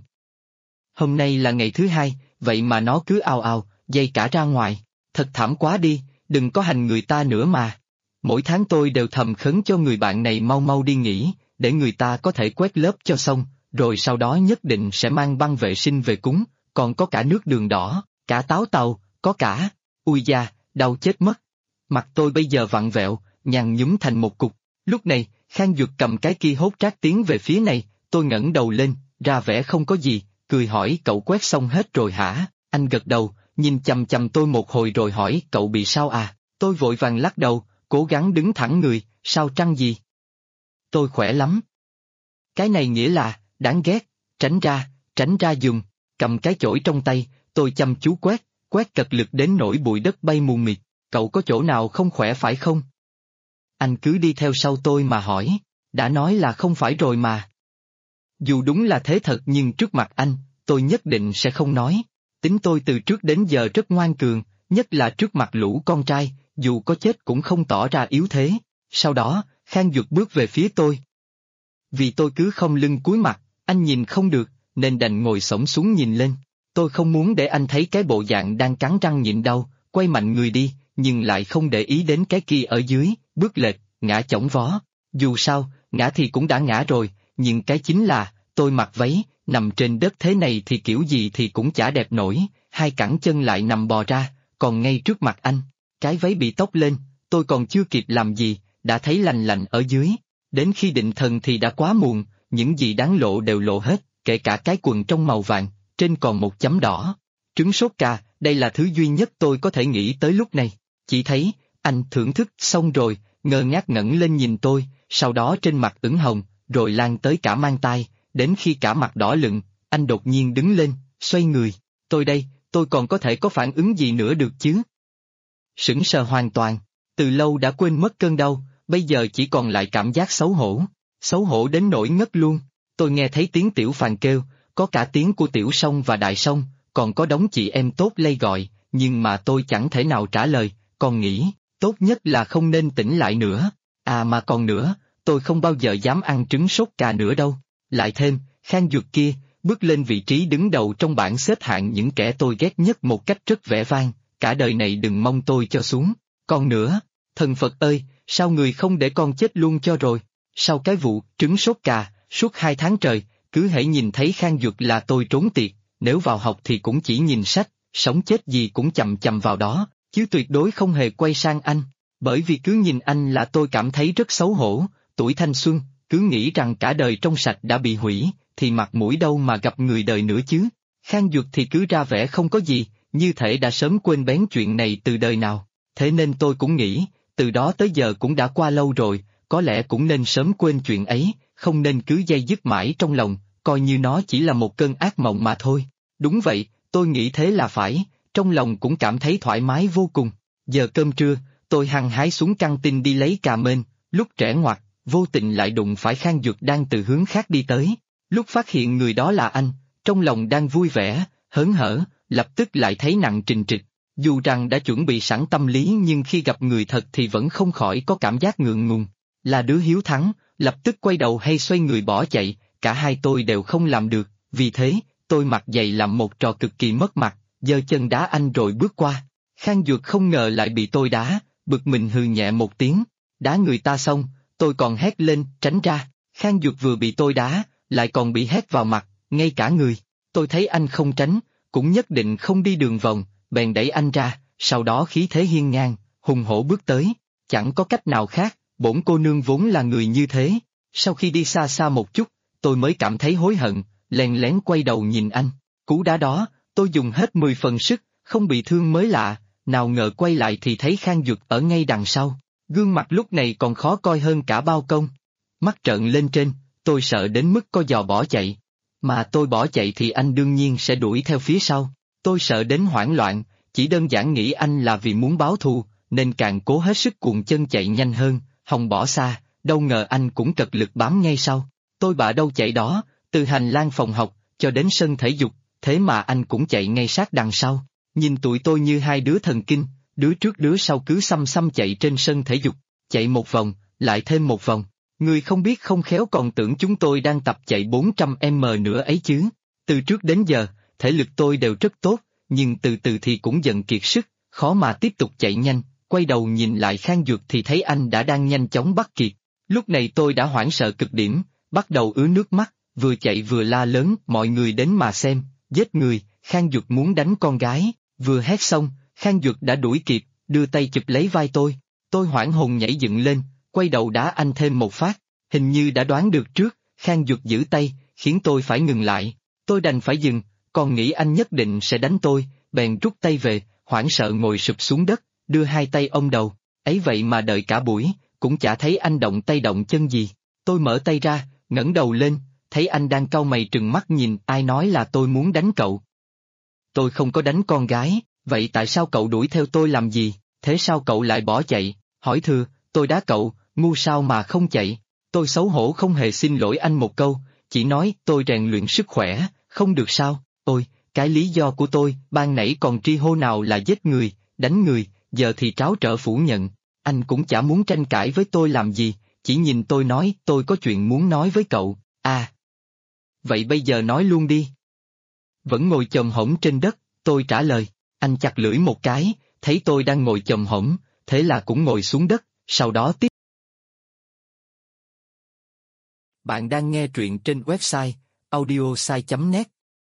Hôm nay là ngày thứ 2, vậy mà nó cứ ào, dây cả ra ngoài, thật thảm quá đi, đừng có hành người ta nữa mà. Mỗi tháng tôi đều thầm khấn cho người bạn này mau mau đi nghỉ, để người ta có thể quét lớp cho xong, rồi sau đó nhất định sẽ mang băng vệ sinh về cúng, còn có cả nước đường đỏ, cả táo tàu, có cả, ui da, đau chết mất. Mặt tôi bây giờ vặn vẹo, nhăn nhúm thành một cục. Lúc này, Khang Duật cầm cái kia hốt trác tiến về phía này, tôi ngẩng đầu lên, ra vẻ không có gì, cười hỏi cậu quét xong hết rồi hả? Anh gật đầu, nhìn chằm chằm tôi một hồi rồi hỏi cậu bị sao à? Tôi vội vàng lắc đầu, cố gắng đứng thẳng người, sao trăng gì? Tôi khỏe lắm. Cái này nghĩa là, đáng ghét, tránh ra dùng, cầm cái chổi trong tay, tôi chăm chú quét cật lực đến nỗi bụi đất bay mù mịt, cậu có chỗ nào không khỏe phải không? Anh cứ đi theo sau tôi mà hỏi, đã nói là không phải rồi mà. Dù đúng là thế thật nhưng trước mặt anh, tôi nhất định sẽ không nói. Tính tôi từ trước đến giờ rất ngoan cường, nhất là trước mặt lũ con trai, dù có chết cũng không tỏ ra yếu thế. Sau đó, Khang Duật bước về phía tôi. Vì tôi cứ không lưng cúi mặt, anh nhìn không được, nên đành ngồi xổm xuống nhìn lên. Tôi không muốn để anh thấy cái bộ dạng đang cắn răng nhịn đau, quay mạnh người đi, nhưng lại không để ý đến cái kia ở dưới, bước lệch, ngã chỏng vó. Dù sao, ngã thì cũng đã ngã rồi, nhưng cái chính là, tôi mặc váy, nằm trên đất thế này thì kiểu gì thì cũng chả đẹp nổi, hai cẳng chân lại nằm bò ra, còn ngay trước mặt anh. Cái váy bị tóc lên, tôi còn chưa kịp làm gì, đã thấy lành lạnh ở dưới. Đến khi định thần thì đã quá muộn, những gì đáng lộ đều lộ hết, kể cả cái quần trong màu vàng, trên còn một chấm đỏ. Trứng sốt ca, đây là thứ duy nhất tôi có thể nghĩ tới lúc này. Chỉ thấy, anh thưởng thức xong rồi, ngơ ngác ngẩng lên nhìn tôi, sau đó trên mặt ửng hồng, rồi lan tới cả mang tai, đến khi cả mặt đỏ lựng, anh đột nhiên đứng lên, xoay người. Tôi đây, tôi còn có thể có phản ứng gì nữa được chứ? Sững sờ hoàn toàn, từ lâu đã quên mất cơn đau, bây giờ chỉ còn lại cảm giác xấu hổ đến nỗi ngất luôn. Tôi nghe thấy tiếng Tiểu Phàn kêu, có cả tiếng của Tiểu Song và Đại Song, còn có đống chị em tốt lây gọi, nhưng mà tôi chẳng thể nào trả lời, còn nghĩ, tốt nhất là không nên tỉnh lại nữa. À mà còn nữa, tôi không bao giờ dám ăn trứng sốt cà nữa đâu. Lại thêm, Khang Duật kia, bước lên vị trí đứng đầu trong bảng xếp hạng những kẻ tôi ghét nhất một cách rất vẻ vang, cả đời này đừng mong tôi cho xuống. Còn nữa, thần Phật ơi, sao người không để con chết luôn cho rồi? Sau cái vụ trứng sốt cà, suốt 2 tháng trời, cứ hễ nhìn thấy Khang Duật là tôi trốn tiệt, nếu vào học thì cũng chỉ nhìn sách, sống chết gì cũng chằm chằm vào đó, chứ tuyệt đối không hề quay sang anh. Bởi vì cứ nhìn anh là tôi cảm thấy rất xấu hổ, tuổi thanh xuân, cứ nghĩ rằng cả đời trong sạch đã bị hủy, thì mặt mũi đâu mà gặp người đời nữa chứ. Khang Duật thì cứ ra vẻ không có gì, như thể đã sớm quên bén chuyện này từ đời nào. Thế nên tôi cũng nghĩ, từ đó tới giờ cũng đã qua lâu rồi, có lẽ cũng nên sớm quên chuyện ấy, không nên cứ day dứt mãi trong lòng, coi như nó chỉ là một cơn ác mộng mà thôi. Đúng vậy, tôi nghĩ thế là phải, trong lòng cũng cảm thấy thoải mái vô cùng. Giờ cơm trưa, tôi hăng hái xuống căng tin đi lấy cà mên, lúc trẻ ngoặt, vô tình lại đụng phải Khang Duật đang từ hướng khác đi tới. Lúc phát hiện người đó là anh, trong lòng đang vui vẻ, hớn hở, lập tức lại thấy nặng trịch trịch. Dù rằng đã chuẩn bị sẵn tâm lý nhưng khi gặp người thật thì vẫn không khỏi có cảm giác ngượng ngùng. Là đứa hiếu thắng, lập tức quay đầu hay xoay người bỏ chạy, cả hai tôi đều không làm được, vì thế, tôi mặc giày làm một trò cực kỳ mất mặt, giơ chân đá anh rồi bước qua. Khang Duật không ngờ lại bị tôi đá, bực mình hừ nhẹ một tiếng, đá người ta xong, tôi còn hét lên, tránh ra. Khang Duật vừa bị tôi đá, lại còn bị hét vào mặt, ngay cả người. Tôi thấy anh không tránh, cũng nhất định không đi đường vòng, bèn đẩy anh ra, sau đó khí thế hiên ngang, hùng hổ bước tới. Chẳng có cách nào khác, bổn cô nương vốn là người như thế. Sau khi đi xa xa một chút, tôi mới cảm thấy hối hận, lén lén quay đầu nhìn anh. Cú đá đó, tôi dùng hết 10 phần sức, không bị thương mới lạ, nào ngờ quay lại thì thấy Khang Duật ở ngay đằng sau. Gương mặt lúc này còn khó coi hơn cả bao công. Mắt trợn lên trên, tôi sợ đến mức co giò bỏ chạy. Mà tôi bỏ chạy thì anh đương nhiên sẽ đuổi theo phía sau. Tôi sợ đến hoảng loạn, chỉ đơn giản nghĩ anh là vì muốn báo thù, nên càng cố hết sức cuộn chân chạy nhanh hơn, hòng bỏ xa, đâu ngờ anh cũng cật lực bám ngay sau. Tôi bạ đâu chạy đó, từ hành lang phòng học, cho đến sân thể dục, thế mà anh cũng chạy ngay sát đằng sau. Nhìn tụi tôi như hai đứa thần kinh, đứa trước đứa sau cứ xăm xăm chạy trên sân thể dục, chạy một vòng, lại thêm một vòng. Người không biết không khéo còn tưởng chúng tôi đang tập chạy 400m nữa ấy chứ. Từ trước đến giờ, thể lực tôi đều rất tốt, nhưng từ từ thì cũng dần kiệt sức, khó mà tiếp tục chạy nhanh. Quay đầu nhìn lại Khang Duật thì thấy anh đã đang nhanh chóng bắt kịp. Lúc này tôi đã hoảng sợ cực điểm, bắt đầu ứa nước mắt, vừa chạy vừa la lớn, mọi người đến mà xem, giết người, Khang Duật muốn đánh con gái. Vừa hét xong, Khang Duật đã đuổi kịp, đưa tay chụp lấy vai tôi. Tôi hoảng hồn nhảy dựng lên, quay đầu đá anh thêm một phát, hình như đã đoán được trước, Khang Duật giữ tay, khiến tôi phải ngừng lại. Tôi đành phải dừng, còn nghĩ anh nhất định sẽ đánh tôi, bèn rút tay về, hoảng sợ ngồi sụp xuống đất, đưa hai tay ôm đầu. Ấy vậy mà đợi cả buổi, cũng chả thấy anh động tay động chân gì. Tôi mở tay ra, ngẩng đầu lên, thấy anh đang cau mày trừng mắt nhìn, ai nói là tôi muốn đánh cậu. Tôi không có đánh con gái, vậy tại sao cậu đuổi theo tôi làm gì, thế sao cậu lại bỏ chạy, hỏi thưa, tôi đá cậu, ngu sao mà không chạy. Tôi xấu hổ không hề xin lỗi anh một câu, chỉ nói tôi rèn luyện sức khỏe, không được sao. Ôi, cái lý do của tôi ban nãy còn tri hô nào là giết người, đánh người, giờ thì tráo trở phủ nhận. Anh cũng chả muốn tranh cãi với tôi làm gì, chỉ nhìn tôi nói tôi có chuyện muốn nói với cậu. À. Vậy bây giờ nói luôn đi. Vẫn ngồi chồm hổm trên đất, tôi trả lời. Anh chặt lưỡi một cái, thấy tôi đang ngồi chồm hổm, thế là cũng ngồi xuống đất, sau đó tiếp. Bạn đang nghe truyện trên website audiosai.net.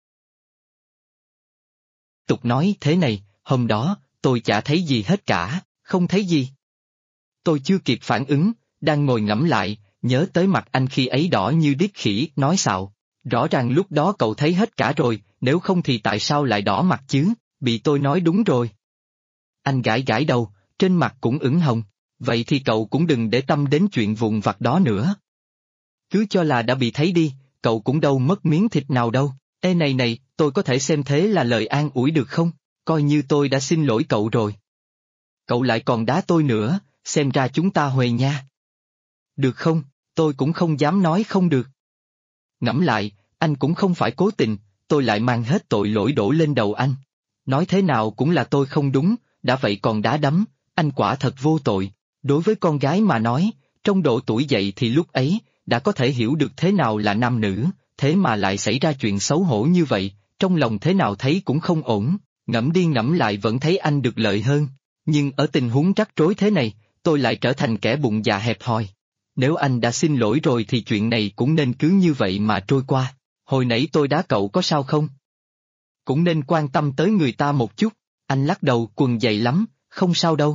Tục nói thế này, hôm đó, tôi chả thấy gì hết cả, không thấy gì. Tôi chưa kịp phản ứng, đang ngồi ngẫm lại, nhớ tới mặt anh khi ấy đỏ như điếc khỉ, nói xạo. Rõ ràng lúc đó cậu thấy hết cả rồi, nếu không thì tại sao lại đỏ mặt chứ, bị tôi nói đúng rồi. Anh gãi gãi đầu, trên mặt cũng ửng hồng, vậy thì cậu cũng đừng để tâm đến chuyện vụn vặt đó nữa. Cứ cho là đã bị thấy đi, cậu cũng đâu mất miếng thịt nào đâu. Ê này, tôi có thể xem thế là lời an ủi được không? Coi như tôi đã xin lỗi cậu rồi. Cậu lại còn đá tôi nữa, xem ra chúng ta huề nha. Được không? Tôi cũng không dám nói không được. Ngẫm lại, anh cũng không phải cố tình, tôi lại mang hết tội lỗi đổ lên đầu anh. Nói thế nào cũng là tôi không đúng, đã vậy còn đá đấm, anh quả thật vô tội. Đối với con gái mà nói, trong độ tuổi dậy thì lúc ấy, đã có thể hiểu được thế nào là nam nữ, thế mà lại xảy ra chuyện xấu hổ như vậy, trong lòng thế nào thấy cũng không ổn, ngẫm đi ngẫm lại vẫn thấy anh được lợi hơn. Nhưng ở tình huống rắc rối thế này, tôi lại trở thành kẻ bụng dạ hẹp hòi. Nếu anh đã xin lỗi rồi thì chuyện này cũng nên cứ như vậy mà trôi qua. Hồi nãy tôi đá cậu có sao không? Cũng nên quan tâm tới người ta một chút. Anh lắc đầu, quần dày lắm, không sao đâu,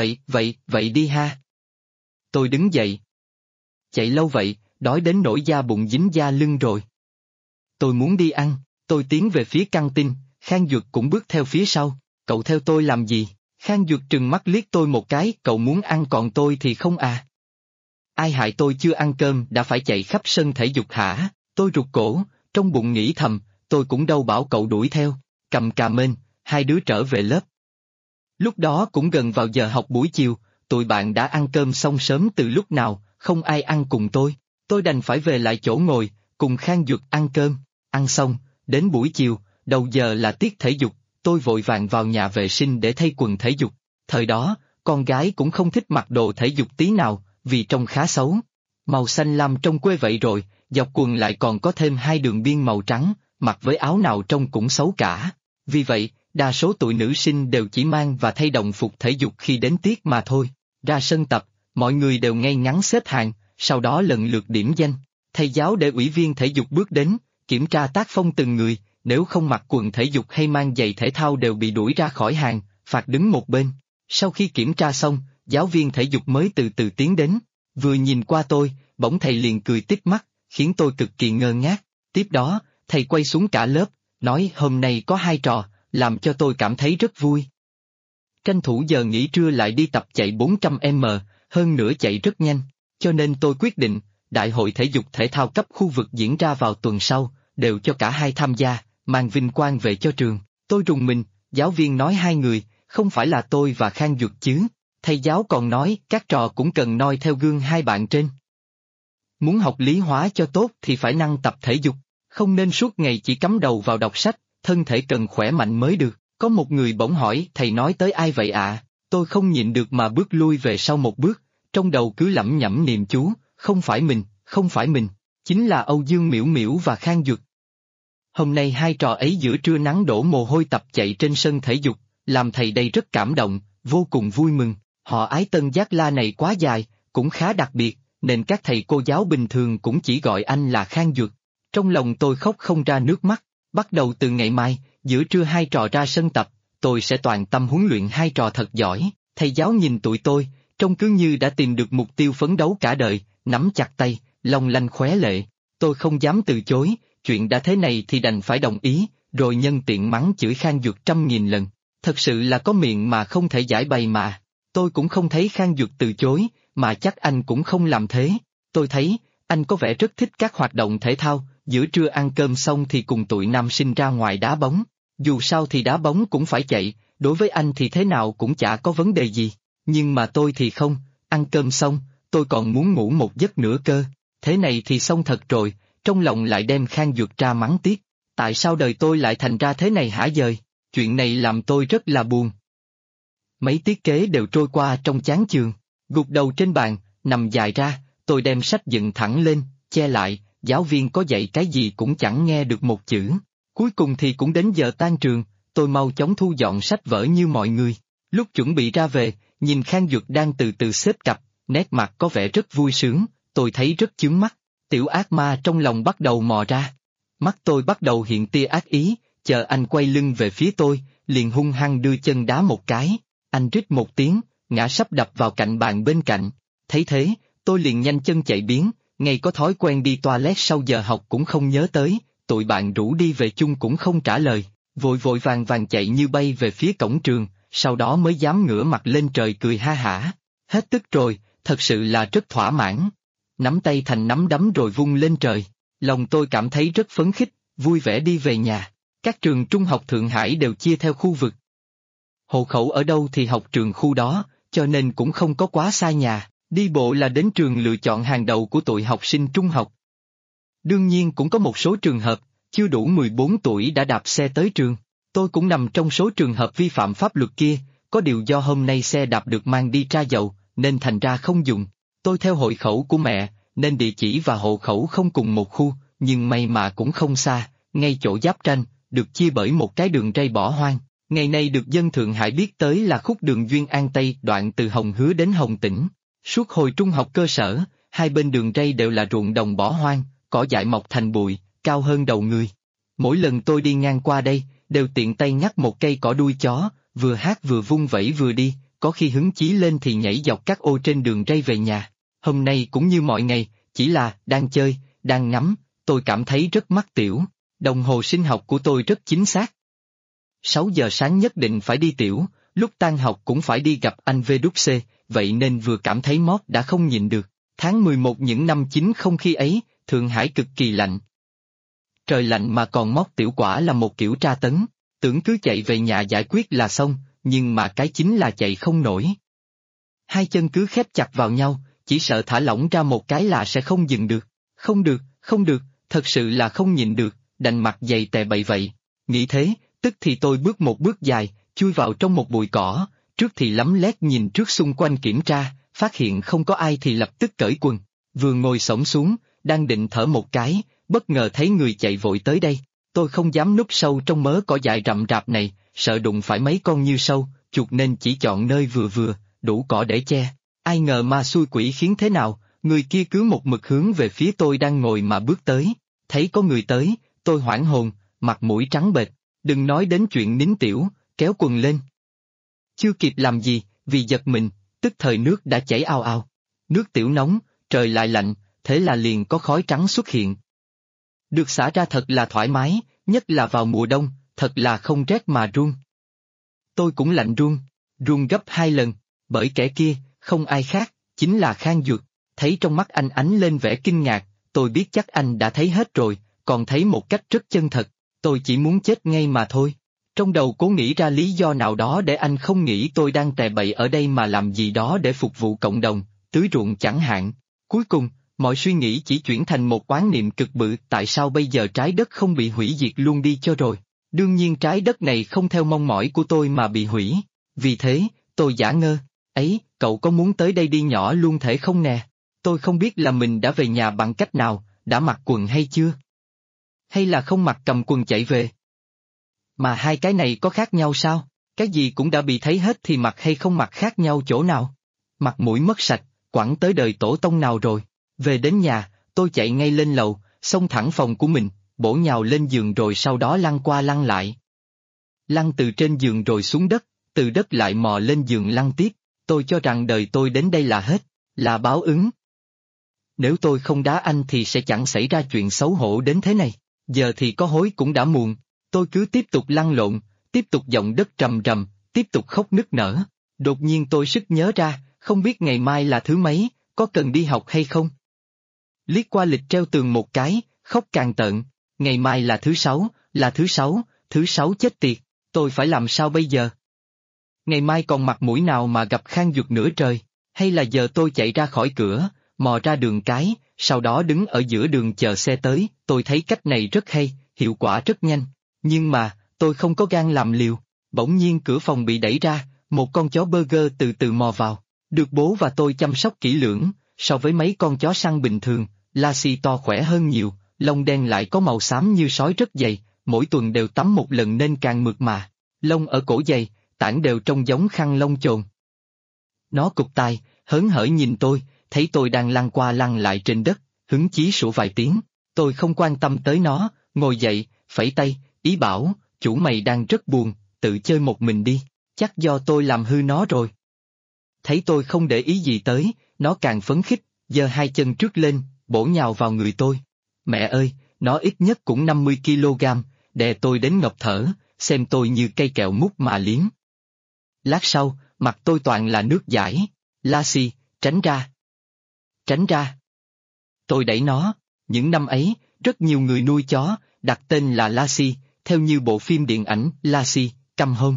vậy đi ha. Tôi đứng dậy. Chạy lâu vậy, đói đến nỗi da bụng dính da lưng rồi. Tôi muốn đi ăn, tôi tiến về phía căng tin, Khang Duật cũng bước theo phía sau. Cậu theo tôi làm gì? Khang Duật trừng mắt liếc tôi một cái, cậu muốn ăn còn tôi thì không à? Ai hại tôi chưa ăn cơm đã phải chạy khắp sân thể dục hả? Tôi rụt cổ, trong bụng nghĩ thầm, tôi cũng đâu bảo cậu đuổi theo. Cầm cà mên, hai đứa trở về lớp. Lúc đó cũng gần vào giờ học buổi chiều, tụi bạn đã ăn cơm xong sớm từ lúc nào, không ai ăn cùng tôi đành phải về lại chỗ ngồi, cùng Khang Duật ăn cơm. Ăn xong, đến buổi chiều, đầu giờ là tiết thể dục, tôi vội vàng vào nhà vệ sinh để thay quần thể dục. Thời đó, con gái cũng không thích mặc đồ thể dục tí nào, vì trông khá xấu. Màu xanh lam trong quê vậy rồi, dọc quần lại còn có thêm hai đường biên màu trắng, mặc với áo nào trông cũng xấu cả. Vì vậy, đa số tụi nữ sinh đều chỉ mang và thay đồng phục thể dục khi đến tiết mà thôi. Ra sân tập, mọi người đều ngay ngắn xếp hàng, sau đó lần lượt điểm danh. Thầy giáo để ủy viên thể dục bước đến, kiểm tra tác phong từng người, nếu không mặc quần thể dục hay mang giày thể thao đều bị đuổi ra khỏi hàng, phạt đứng một bên. Sau khi kiểm tra xong, giáo viên thể dục mới từ từ tiến đến. Vừa nhìn qua tôi, bỗng thầy liền cười tít mắt, khiến tôi cực kỳ ngơ ngác. Tiếp đó, thầy quay xuống cả lớp, nói hôm nay có hai trò, làm cho tôi cảm thấy rất vui. Tranh thủ giờ nghỉ trưa lại đi tập chạy 400m, hơn nữa chạy rất nhanh, cho nên tôi quyết định, đại hội thể dục thể thao cấp khu vực diễn ra vào tuần sau, đều cho cả hai tham gia, mang vinh quang về cho trường. Tôi rùng mình, giáo viên nói hai người, không phải là tôi và Khang Duật chứ. Thầy giáo còn nói các trò cũng cần noi theo gương hai bạn trên. Muốn học lý hóa cho tốt thì phải năng tập thể dục, không nên suốt ngày chỉ cắm đầu vào đọc sách, thân thể cần khỏe mạnh mới được. Có một người bỗng hỏi thầy nói tới ai vậy ạ? Tôi không nhịn được mà bước lui về sau một bước, trong đầu cứ lẩm nhẩm niệm chú, không phải mình, chính là Âu Dương Miễu Miễu và Khang Duật. Hôm nay hai trò ấy giữa trưa nắng đổ mồ hôi tập chạy trên sân thể dục, làm thầy đây rất cảm động, vô cùng vui mừng. Họ Ái Tân Giác La này quá dài, cũng khá đặc biệt, nên các thầy cô giáo bình thường cũng chỉ gọi anh là Khang Duật. Trong lòng tôi khóc không ra nước mắt. Bắt đầu từ ngày mai, giữa trưa hai trò ra sân tập, tôi sẽ toàn tâm huấn luyện hai trò thật giỏi. Thầy giáo nhìn tụi tôi, trông cứ như đã tìm được mục tiêu phấn đấu cả đời, nắm chặt tay, long lanh khóe lệ. Tôi không dám từ chối, chuyện đã thế này thì đành phải đồng ý, rồi nhân tiện mắng chửi Khang Duật 100.000 lần. Thật sự là có miệng mà không thể giải bày mà. Tôi cũng không thấy Khang Duật từ chối, mà chắc anh cũng không làm thế. Tôi thấy, anh có vẻ rất thích các hoạt động thể thao, giữa trưa ăn cơm xong thì cùng tụi nam sinh ra ngoài đá bóng. Dù sao thì đá bóng cũng phải chạy, đối với anh thì thế nào cũng chả có vấn đề gì. Nhưng mà tôi thì không, ăn cơm xong, tôi còn muốn ngủ một giấc nữa cơ. Thế này thì xong thật rồi, trong lòng lại đem Khang Duật ra mắng tiếp. Tại sao đời tôi lại thành ra thế này hả dời? Chuyện này làm tôi rất là buồn. Mấy tiết kế đều trôi qua trong chán chường. Gục đầu trên bàn, nằm dài ra, tôi đem sách dựng thẳng lên, che lại, giáo viên có dạy cái gì cũng chẳng nghe được một chữ. Cuối cùng thì cũng đến giờ tan trường, tôi mau chóng thu dọn sách vở như mọi người. Lúc chuẩn bị ra về, nhìn Khang Duật đang từ từ xếp cặp, nét mặt có vẻ rất vui sướng, tôi thấy rất chướng mắt. Tiểu ác ma trong lòng bắt đầu mò ra. Mắt tôi bắt đầu hiện tia ác ý, chờ anh quay lưng về phía tôi, liền hung hăng đưa chân đá một cái. Anh rít một tiếng, ngã sắp đập vào cạnh bàn bên cạnh. Thấy thế, tôi liền nhanh chân chạy biến, ngay có thói quen đi toilet sau giờ học cũng không nhớ tới, tụi bạn rủ đi về chung cũng không trả lời, vội vội vàng vàng chạy như bay về phía cổng trường, sau đó mới dám ngửa mặt lên trời cười ha hả. Hết tức rồi, thật sự là rất thỏa mãn. Nắm tay thành nắm đấm rồi vung lên trời, lòng tôi cảm thấy rất phấn khích, vui vẻ đi về nhà. Các trường trung học Thượng Hải đều chia theo khu vực. Hộ khẩu ở đâu thì học trường khu đó, cho nên cũng không có quá xa nhà, đi bộ là đến trường lựa chọn hàng đầu của tụi học sinh trung học. Đương nhiên cũng có một số trường hợp, chưa đủ 14 tuổi đã đạp xe tới trường. Tôi cũng nằm trong số trường hợp vi phạm pháp luật kia, có điều do hôm nay xe đạp được mang đi tra dầu, nên thành ra không dùng. Tôi theo hội khẩu của mẹ, nên địa chỉ và hộ khẩu không cùng một khu, nhưng may mà cũng không xa, ngay chỗ giáp ranh, được chia bởi một cái đường ray bỏ hoang. Ngày nay được dân Thượng Hải biết tới là khúc đường Duyên An Tây đoạn từ Hồng Hứa đến Hồng Tĩnh. Suốt hồi trung học cơ sở, hai bên đường ray đều là ruộng đồng bỏ hoang, cỏ dại mọc thành bụi, cao hơn đầu người. Mỗi lần tôi đi ngang qua đây, đều tiện tay nhặt một cây cỏ đuôi chó, vừa hát vừa vung vẩy vừa đi, có khi hứng chí lên thì nhảy dọc các ô trên đường ray về nhà. Hôm nay cũng như mọi ngày, chỉ là đang chơi, đang ngắm, tôi cảm thấy rất mắc tiểu. Đồng hồ sinh học của tôi rất chính xác. 6 giờ sáng nhất định phải đi tiểu, lúc tan học cũng phải đi gặp anh VC, vậy nên vừa cảm thấy mót đã không nhịn được. Tháng 11 những năm 90 khi ấy, Thượng Hải cực kỳ lạnh. Trời lạnh mà còn mót tiểu quả là một kiểu tra tấn, tưởng cứ chạy về nhà giải quyết là xong, nhưng mà cái chính là chạy không nổi. Hai chân cứ khép chặt vào nhau, chỉ sợ thả lỏng ra một cái là sẽ không dừng được. Không được, thật sự là không nhịn được, đành mặt dày tè bậy vậy. Nghĩ thế, tức thì tôi bước một bước dài, chui vào trong một bụi cỏ, trước thì lấm lét nhìn trước xung quanh kiểm tra, phát hiện không có ai thì lập tức cởi quần, vừa ngồi xổm xuống, đang định thở một cái, bất ngờ thấy người chạy vội tới đây. Tôi không dám núp sâu trong mớ cỏ dại rậm rạp này, sợ đụng phải mấy con như sâu, chuột nên chỉ chọn nơi vừa vừa, đủ cỏ để che. Ai ngờ ma xui quỷ khiến thế nào, người kia cứ một mực hướng về phía tôi đang ngồi mà bước tới. Thấy có người tới, tôi hoảng hồn, mặt mũi trắng bệch, đừng nói đến chuyện nín tiểu, kéo quần lên. Chưa kịp làm gì, vì giật mình, tức thời nước đã chảy ao ao. Nước tiểu nóng, trời lại lạnh, thế là liền có khói trắng xuất hiện. Được xả ra thật là thoải mái, nhất là vào mùa đông, thật là không rét mà run. Tôi cũng lạnh run gấp 2 lần, bởi kẻ kia, không ai khác, chính là Khang Duật. Thấy trong mắt anh ánh lên vẻ kinh ngạc, tôi biết chắc anh đã thấy hết rồi, còn thấy một cách rất chân thật, tôi chỉ muốn chết ngay mà thôi. Trong đầu cố nghĩ ra lý do nào đó để anh không nghĩ tôi đang tè bậy ở đây mà làm gì đó để phục vụ cộng đồng, tưới ruộng chẳng hạn. Cuối cùng, mọi suy nghĩ chỉ chuyển thành một oán niệm cực bự, tại sao bây giờ trái đất không bị hủy diệt luôn đi cho rồi. Đương nhiên trái đất này không theo mong mỏi của tôi mà bị hủy, vì thế, tôi giả ngơ, ấy, cậu có muốn tới đây đi nhỏ luôn thể không nè? Tôi không biết là mình đã về nhà bằng cách nào, đã mặc quần hay chưa? Hay là không mặc cầm quần chạy về? Mà hai cái này có khác nhau sao? Cái gì cũng đã bị thấy hết thì mặc hay không mặc khác nhau chỗ nào? Mặt mũi mất sạch, quẳng tới đời tổ tông nào rồi? Về đến nhà, tôi chạy ngay lên lầu, xông thẳng phòng của mình, bổ nhào lên giường rồi sau đó lăn qua lăn lại. Lăn từ trên giường rồi xuống đất, từ đất lại mò lên giường lăn tiếp, tôi cho rằng đời tôi đến đây là hết, là báo ứng. Nếu tôi không đá anh thì sẽ chẳng xảy ra chuyện xấu hổ đến thế này, giờ thì có hối cũng đã muộn, tôi cứ tiếp tục lăn lộn, tiếp tục dòng đất trầm trầm, tiếp tục khóc nức nở. Đột nhiên tôi sực nhớ ra, không biết ngày mai là thứ mấy, có cần đi học hay không? Liếc qua lịch treo tường một cái, khóc càng tợn, ngày mai là thứ sáu, thứ sáu chết tiệt, tôi phải làm sao bây giờ? Ngày mai còn mặt mũi nào mà gặp Khang Duật nữa trời, hay là giờ tôi chạy ra khỏi cửa, mò ra đường cái, sau đó đứng ở giữa đường chờ xe tới, tôi thấy cách này rất hay, hiệu quả rất nhanh, nhưng mà, tôi không có gan làm liều. Bỗng nhiên cửa phòng bị đẩy ra, một con chó burger từ từ mò vào. Được bố và tôi chăm sóc kỹ lưỡng, so với mấy con chó săn bình thường, Lassie to khỏe hơn nhiều, lông đen lại có màu xám như sói rất dày, mỗi tuần đều tắm một lần nên càng mượt mà. Lông ở cổ dày, tản đều trông giống khăn lông chồn. Nó cụp tai, hớn hở nhìn tôi, thấy tôi đang lăn qua lăn lại trên đất, hứng chí sủa vài tiếng. Tôi không quan tâm tới nó, ngồi dậy, phẩy tay, ý bảo, chủ mày đang rất buồn, tự chơi một mình đi, chắc do tôi làm hư nó rồi. Thấy tôi không để ý gì tới, nó càng phấn khích, giơ hai chân trước lên, bổ nhào vào người tôi. Mẹ ơi, nó ít nhất cũng 50 kg, đè tôi đến ngộp thở, xem tôi như cây kẹo mút mà liếm. Lát sau, mặt tôi toàn là nước dãi. Lassie, tránh ra. Tránh ra. Tôi đẩy nó. Những năm ấy, rất nhiều người nuôi chó, đặt tên là Lassie, theo như bộ phim điện ảnh Lassie, Come Home.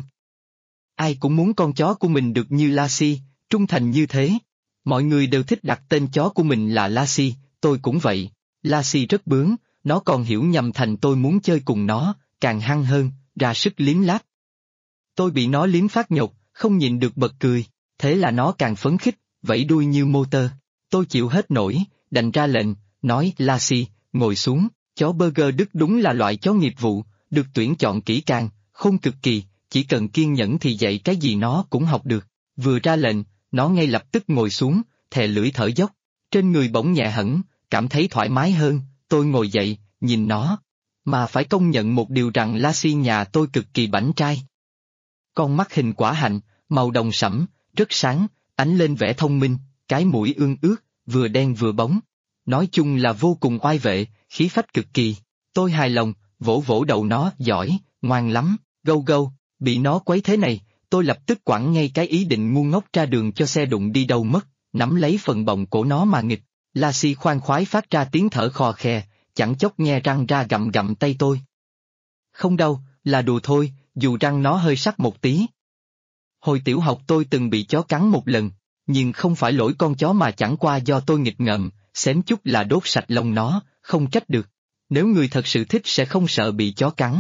Ai cũng muốn con chó của mình được như Lassie, trung thành như thế. Mọi người đều thích đặt tên chó của mình là Lassie, tôi cũng vậy. Lassie rất bướng, nó còn hiểu nhầm thành tôi muốn chơi cùng nó, càng hăng hơn, ra sức liếm láp. Tôi bị nó liếm phát nhột, không nhịn được bật cười, thế là nó càng phấn khích, vẫy đuôi như motor. Tôi chịu hết nổi, đành ra lệnh, nói Lassie, ngồi xuống, chó burger Đức đúng là loại chó nghiệp vụ, được tuyển chọn kỹ càng, khôn cực kỳ, chỉ cần kiên nhẫn thì dạy cái gì nó cũng học được. Vừa ra lệnh, nó ngay lập tức ngồi xuống, thè lưỡi thở dốc, trên người bỗng nhẹ hẳn, cảm thấy thoải mái hơn. Tôi ngồi dậy, nhìn nó. Mà phải công nhận một điều rằng Lassie nhà tôi cực kỳ bảnh trai. Con mắt hình quả hạnh, màu đồng sẫm, rất sáng, ánh lên vẻ thông minh, cái mũi ương ướt, vừa đen vừa bóng. Nói chung là vô cùng oai vệ, khí phách cực kỳ. Tôi hài lòng, vỗ vỗ đầu nó, giỏi, ngoan lắm, gâu gâu. Bị nó quấy thế này, tôi lập tức quẳng ngay cái ý định ngu ngốc ra đường cho xe đụng đi đâu mất, nắm lấy phần bồng cổ nó mà nghịch. Lassie khoan khoái phát ra tiếng thở khò khè, chẳng chốc nhe răng ra gặm gặm tay tôi. Không đâu, là đùa thôi, dù răng nó hơi sắc một tí. Hồi tiểu học tôi từng bị chó cắn một lần, nhưng không phải lỗi con chó mà chẳng qua do tôi nghịch ngợm, xém chút là đốt sạch lông nó, không trách được. Nếu người thật sự thích sẽ không sợ bị chó cắn.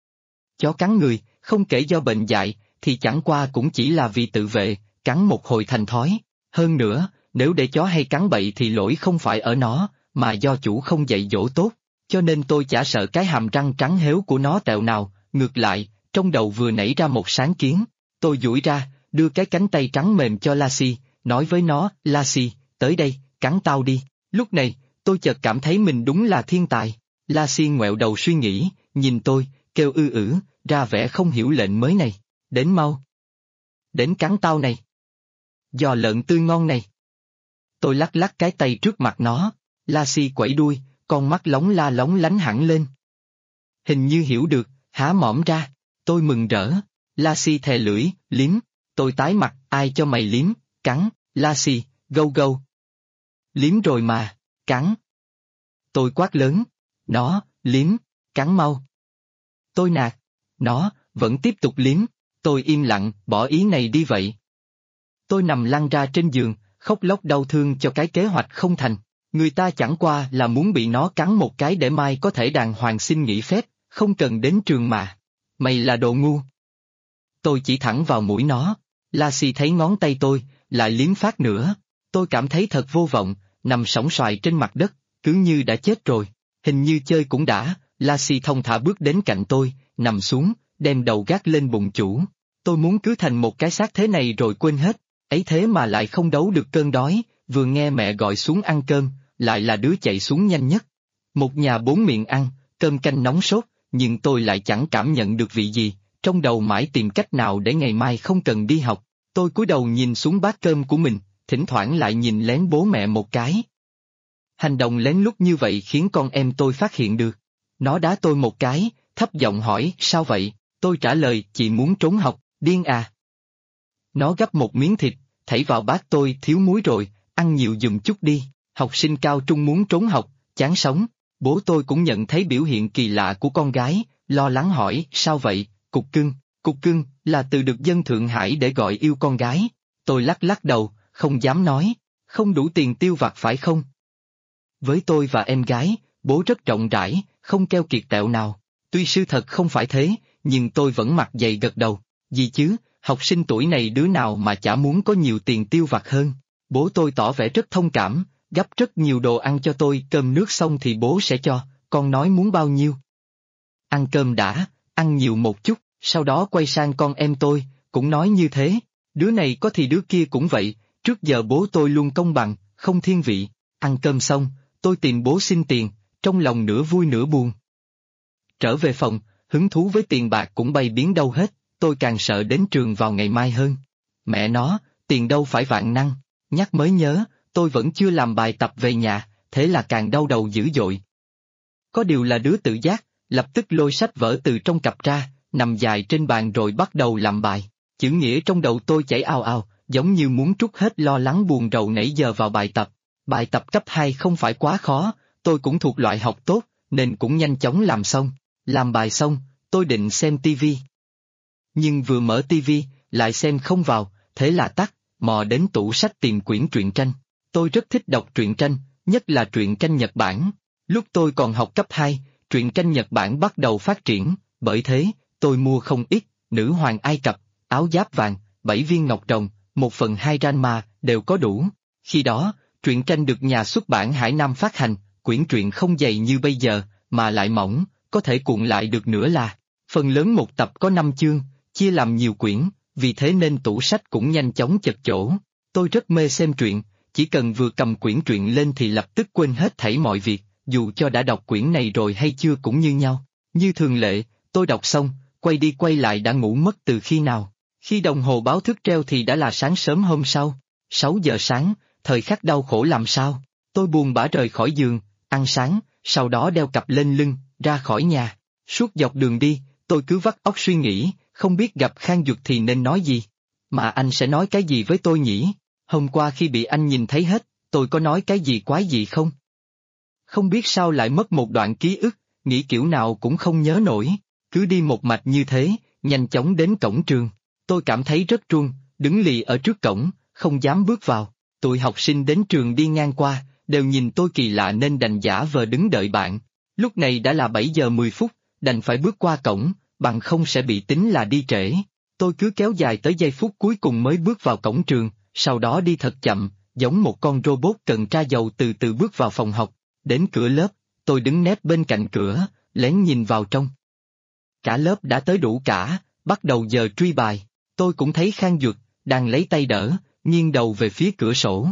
Chó cắn người, không kể do bệnh dại, thì chẳng qua cũng chỉ là vì tự vệ, cắn một hồi thành thói. Hơn nữa, nếu để chó hay cắn bậy thì lỗi không phải ở nó, mà do chủ không dạy dỗ tốt, cho nên tôi chả sợ cái hàm răng trắng héo của nó tẹo nào, ngược lại, trong đầu vừa nảy ra một sáng kiến. Tôi duỗi ra, đưa cái cánh tay trắng mềm cho Lassie, nói với nó, Lassie, tới đây, cắn tao đi. Lúc này, tôi chợt cảm thấy mình đúng là thiên tài. Lassie ngoẹo đầu suy nghĩ, nhìn tôi, kêu ra vẻ không hiểu lệnh mới này. Đến mau. Đến cắn tao này. Giò lợn tươi ngon này. Tôi lắc lắc cái tay trước mặt nó, Lassie quẩy đuôi, con mắt lóng lánh hẳn lên. Hình như hiểu được, há mỏm ra, tôi mừng rỡ. Lassie thè lưỡi, liếm, tôi tái mặt, ai cho mày liếm, cắn, Lassie, gâu gâu. Liếm rồi mà, cắn. Tôi quát lớn, nó, liếm, cắn mau. Tôi nạt, nó, vẫn tiếp tục liếm, tôi im lặng, bỏ ý này đi vậy. Tôi nằm lăn ra trên giường, khóc lóc đau thương cho cái kế hoạch không thành. Người ta chẳng qua là muốn bị nó cắn một cái để mai có thể đàng hoàng xin nghỉ phép, không cần đến trường mà. Mày là đồ ngu. Tôi chỉ thẳng vào mũi nó. Lassie thấy ngón tay tôi, lại liếm phát nữa. Tôi cảm thấy thật vô vọng, nằm sóng xoài trên mặt đất, cứ như đã chết rồi. Hình như chơi cũng đã, Lassie thong thả bước đến cạnh tôi, nằm xuống, đem đầu gác lên bụng chủ. Tôi muốn cứ thành một cái xác thế này rồi quên hết, ấy thế mà lại không đấu được cơn đói, vừa nghe mẹ gọi xuống ăn cơm, lại là đứa chạy xuống nhanh nhất. Một nhà bốn miệng ăn, cơm canh nóng sốt, nhưng tôi lại chẳng cảm nhận được vị gì, trong đầu mãi tìm cách nào để ngày mai không cần đi học. Tôi cúi đầu nhìn xuống bát cơm của mình, thỉnh thoảng lại nhìn lén bố mẹ một cái. Hành động lén lút như vậy khiến con em tôi phát hiện được. Nó đá tôi một cái, thấp giọng hỏi, sao vậy? Tôi trả lời, chị muốn trốn học, điên à? Nó gắp một miếng thịt, thảy vào bát tôi, thiếu muối rồi, ăn nhiều giùm chút đi. Học sinh cao trung muốn trốn học, chán sống. Bố tôi cũng nhận thấy biểu hiện kỳ lạ của con gái, lo lắng hỏi, sao vậy? Cục cưng là từ được dân Thượng Hải để gọi yêu con gái. Tôi lắc lắc đầu, không dám nói, không đủ tiền tiêu vặt phải không? Với tôi và em gái, bố rất rộng rãi, không keo kiệt tẹo nào. Tuy sự thật không phải thế, nhưng tôi vẫn mặt dày gật đầu. Gì chứ, Học sinh tuổi này đứa nào mà chả muốn có nhiều tiền tiêu vặt hơn. Bố tôi tỏ vẻ rất thông cảm, gấp rất nhiều đồ ăn cho tôi, cơm nước xong thì bố sẽ cho, con nói muốn bao nhiêu. Ăn cơm đã, ăn nhiều một chút, sau đó quay sang con em tôi, cũng nói như thế. Đứa này có thì đứa kia cũng vậy, trước giờ bố tôi luôn công bằng, không thiên vị. Ăn cơm xong, tôi tìm bố xin tiền, trong lòng nửa vui nửa buồn. Trở về phòng, hứng thú với tiền bạc cũng bay biến đâu hết, tôi càng sợ đến trường vào ngày mai hơn. Mẹ nó, tiền đâu phải vạn năng, nhắc mới nhớ, tôi vẫn chưa làm bài tập về nhà, thế là càng đau đầu dữ dội. Có điều là đứa tự giác, lập tức lôi sách vở từ trong cặp ra, nằm dài trên bàn rồi bắt đầu làm bài. Chữ nghĩa trong đầu tôi chảy ào ào, giống như muốn trút hết lo lắng buồn rầu nãy giờ vào bài tập. Bài tập cấp 2 không phải quá khó, tôi cũng thuộc loại học tốt, nên cũng nhanh chóng làm xong. Làm bài xong, tôi định xem tivi. Nhưng vừa mở tivi, lại xem không vào, thế là tắt, mò đến tủ sách tìm quyển truyện tranh. Tôi rất thích đọc truyện tranh, nhất là truyện tranh Nhật Bản. Lúc tôi còn học cấp 2, truyện tranh Nhật Bản bắt đầu phát triển, bởi thế, tôi mua không ít, Nữ hoàng Ai Cập, Áo giáp vàng, 7 viên ngọc rồng, 1/2 Ranma, đều có đủ. Khi đó, truyện tranh được nhà xuất bản Hải Nam phát hành, quyển truyện không dày như bây giờ, mà lại mỏng, có thể cuộn lại được nữa là. Phần lớn một tập có 5 chương, chia làm nhiều quyển, vì thế nên tủ sách cũng nhanh chóng chật chỗ. Tôi rất mê xem truyện, chỉ cần vừa cầm quyển truyện lên thì lập tức quên hết thảy mọi việc, dù cho đã đọc quyển này rồi hay chưa cũng như nhau. Như thường lệ, tôi đọc xong, quay đi quay lại đã ngủ mất từ khi nào. Khi đồng hồ báo thức treo thì đã là sáng sớm hôm sau. 6 giờ sáng, thời khắc đau khổ làm sao. Tôi buồn bã rời khỏi giường, ăn sáng, sau đó đeo cặp lên lưng, ra khỏi nhà. Suốt dọc đường đi, tôi cứ vắt óc suy nghĩ, không biết gặp Khang Duật thì nên nói gì. Mà anh sẽ nói cái gì với tôi nhỉ? Hôm qua khi bị anh nhìn thấy hết, tôi có nói cái gì quái gì không? Không biết sao lại mất một đoạn ký ức, nghĩ kiểu nào cũng không nhớ nổi. Cứ đi một mạch như thế, nhanh chóng đến cổng trường. Tôi cảm thấy rất run, đứng lì ở trước cổng, không dám bước vào. Tụi học sinh đến trường đi ngang qua, đều nhìn tôi kỳ lạ nên đành giả vờ đứng đợi bạn. Lúc này đã là 7 giờ 10 phút, đành phải bước qua cổng, bằng không sẽ bị tính là đi trễ. Tôi cứ kéo dài tới giây phút cuối cùng mới bước vào cổng trường, sau đó đi thật chậm, giống một con robot cần tra dầu từ từ bước vào phòng học. Đến cửa lớp, tôi đứng nép bên cạnh cửa, lén nhìn vào trong. Cả lớp đã tới đủ cả, bắt đầu giờ truy bài. Tôi cũng thấy Khang Duật, đang lấy tay đỡ, nghiêng đầu về phía cửa sổ.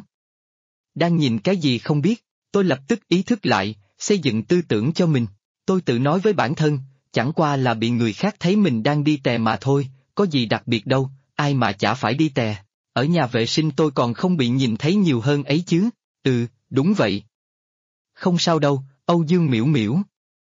Đang nhìn cái gì không biết, tôi lập tức ý thức lại, xây dựng tư tưởng cho mình. Tôi tự nói với bản thân, chẳng qua là bị người khác thấy mình đang đi tè mà thôi, có gì đặc biệt đâu, ai mà chả phải đi tè. Ở nhà vệ sinh tôi còn không bị nhìn thấy nhiều hơn ấy chứ. Đúng vậy. Không sao đâu, Âu Dương Miễu Miễu.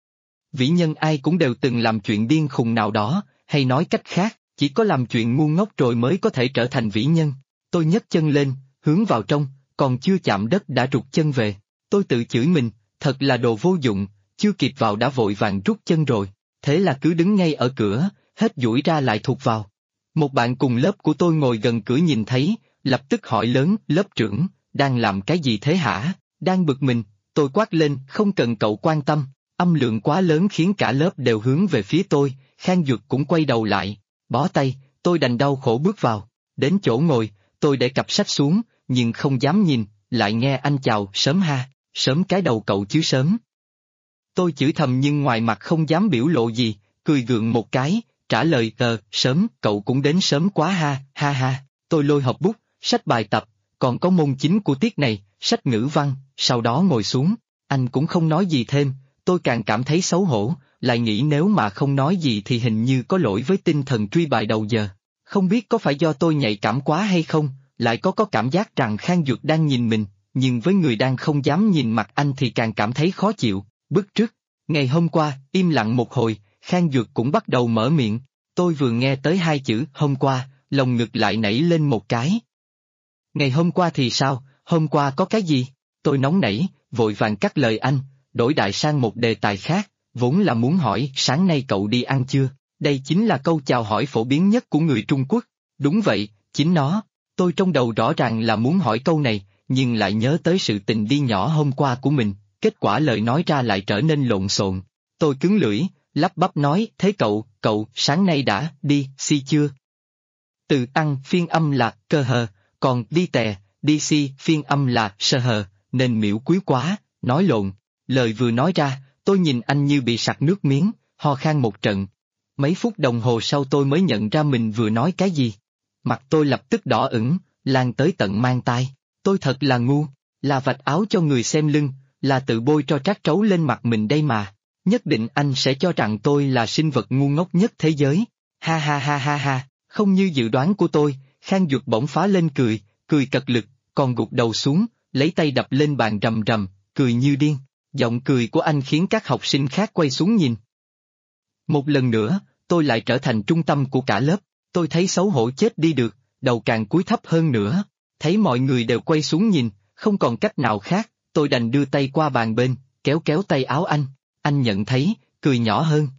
Vĩ nhân ai cũng đều từng làm chuyện điên khùng nào đó, hay nói cách khác, chỉ có làm chuyện ngu ngốc rồi mới có thể trở thành vĩ nhân. Tôi nhấc chân lên, hướng vào trong, còn chưa chạm đất đã rụt chân về. Tôi tự chửi mình, thật là đồ vô dụng, chưa kịp vào đã vội vàng rút chân rồi. Thế là cứ đứng ngay ở cửa, hết duỗi ra lại thụt vào. Một bạn cùng lớp của tôi ngồi gần cửa nhìn thấy, lập tức hỏi lớn, lớp trưởng, đang làm cái gì thế hả? Đang bực mình, tôi quát lên, không cần cậu quan tâm. Âm lượng quá lớn khiến cả lớp đều hướng về phía tôi, Khang Duật cũng quay đầu lại. Bó tay, tôi đành đau khổ bước vào. Đến chỗ ngồi, tôi để cặp sách xuống, nhưng không dám nhìn, lại nghe anh chào, sớm ha, sớm cái đầu cậu chứ sớm. Tôi chửi thầm nhưng ngoài mặt không dám biểu lộ gì, cười gượng một cái, trả lời, sớm, cậu cũng đến sớm quá ha, ha ha. Tôi lôi hộp bút, sách bài tập, còn có môn chính của tiết này, sách ngữ văn, sau đó ngồi xuống. Anh cũng không nói gì thêm, tôi càng cảm thấy xấu hổ, lại nghĩ nếu mà không nói gì thì hình như có lỗi với tinh thần truy bài đầu giờ. Không biết có phải do tôi nhạy cảm quá hay không, lại có cảm giác rằng Khang Duật đang nhìn mình, nhưng với người đang không dám nhìn mặt anh thì càng cảm thấy khó chịu. Bức trước, ngày hôm qua, im lặng một hồi, Khang Duật cũng bắt đầu mở miệng. Tôi vừa nghe tới 2 chữ hôm qua, lòng ngực lại nảy lên một cái. Ngày hôm qua thì sao, hôm qua có cái gì? Tôi nóng nảy, vội vàng cắt lời anh, đổi đại sang một đề tài khác, vốn là muốn hỏi sáng nay cậu đi ăn chưa? Đây chính là câu chào hỏi phổ biến nhất của người Trung Quốc. Đúng vậy, chính nó. Tôi trong đầu rõ ràng là muốn hỏi câu này, nhưng lại nhớ tới sự tình đi nhỏ hôm qua của mình, kết quả lời nói ra lại trở nên lộn xộn. Tôi cứng lưỡi, lắp bắp nói, thế cậu, sáng nay đã đi, si chưa? Từ ăn phiên âm là cơ hờ, còn đi tè, đi si phiên âm là sơ hờ, nên miễu quý quá, nói lộn. Lời vừa nói ra, tôi nhìn anh như bị sặc nước miếng, ho khan một trận. Mấy phút đồng hồ sau tôi mới nhận ra mình vừa nói cái gì. Mặt tôi lập tức đỏ ửng, lan tới tận mang tai. Tôi thật là ngu, là vạch áo cho người xem lưng, là tự bôi tro trát trấu lên mặt mình đây mà. Nhất định anh sẽ cho rằng tôi là sinh vật ngu ngốc nhất thế giới. Ha ha ha ha ha, không như dự đoán của tôi, Khang Duật bỗng phá lên cười, cười cật lực, còn gục đầu xuống, lấy tay đập lên bàn rầm rầm, cười như điên. Giọng cười của anh khiến các học sinh khác quay xuống nhìn. Một lần nữa, tôi lại trở thành trung tâm của cả lớp, tôi thấy xấu hổ chết đi được, đầu càng cúi thấp hơn nữa. Thấy mọi người đều quay xuống nhìn, không còn cách nào khác, tôi đành đưa tay qua bàn bên, kéo kéo tay áo anh nhận thấy, cười nhỏ hơn.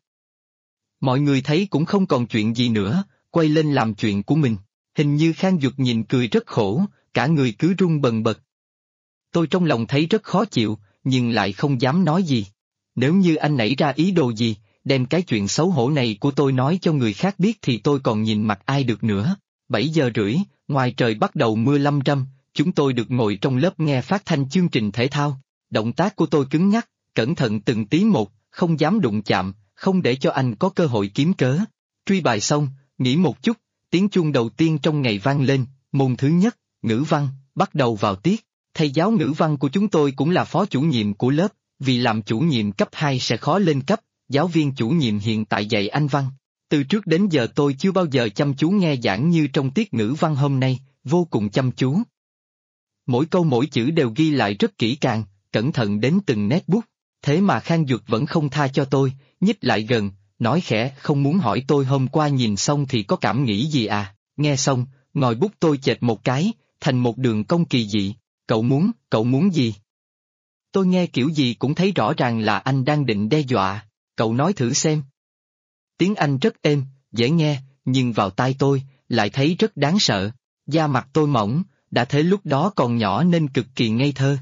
Mọi người thấy cũng không còn chuyện gì nữa, quay lên làm chuyện của mình. Hình như Khang Duật nhìn cười rất khổ, cả người cứ run bần bật. Tôi trong lòng thấy rất khó chịu, nhưng lại không dám nói gì. Nếu như anh nảy ra ý đồ gì, đem cái chuyện xấu hổ này của tôi nói cho người khác biết thì tôi còn nhìn mặt ai được nữa. 7 giờ rưỡi, ngoài trời bắt đầu mưa lâm râm, chúng tôi được ngồi trong lớp nghe phát thanh chương trình thể thao. Động tác của tôi cứng nhắc, cẩn thận từng tí một, không dám đụng chạm, không để cho anh có cơ hội kiếm cớ. Truy bài xong, nghỉ một chút, tiếng chuông đầu tiên trong ngày vang lên, môn thứ nhất, ngữ văn, bắt đầu vào tiết. Thầy giáo ngữ văn của chúng tôi cũng là phó chủ nhiệm của lớp, vì làm chủ nhiệm cấp 2 sẽ khó lên cấp, giáo viên chủ nhiệm hiện tại dạy Anh văn. Từ trước đến giờ tôi chưa bao giờ chăm chú nghe giảng như trong tiết ngữ văn hôm nay, vô cùng chăm chú. Mỗi câu mỗi chữ đều ghi lại rất kỹ càng, cẩn thận đến từng nét bút. Thế mà Khang Duật vẫn không tha cho tôi, nhích lại gần, nói khẽ không muốn hỏi tôi hôm qua nhìn xong thì có cảm nghĩ gì à. Nghe xong, ngòi bút tôi chệch một cái, thành một đường cong kỳ dị. Cậu muốn gì? Tôi nghe kiểu gì cũng thấy rõ ràng là anh đang định đe dọa, cậu nói thử xem. Tiếng Anh rất êm, dễ nghe, nhưng vào tai tôi, lại thấy rất đáng sợ. Da mặt tôi mỏng, đã thế lúc đó còn nhỏ nên cực kỳ ngây thơ.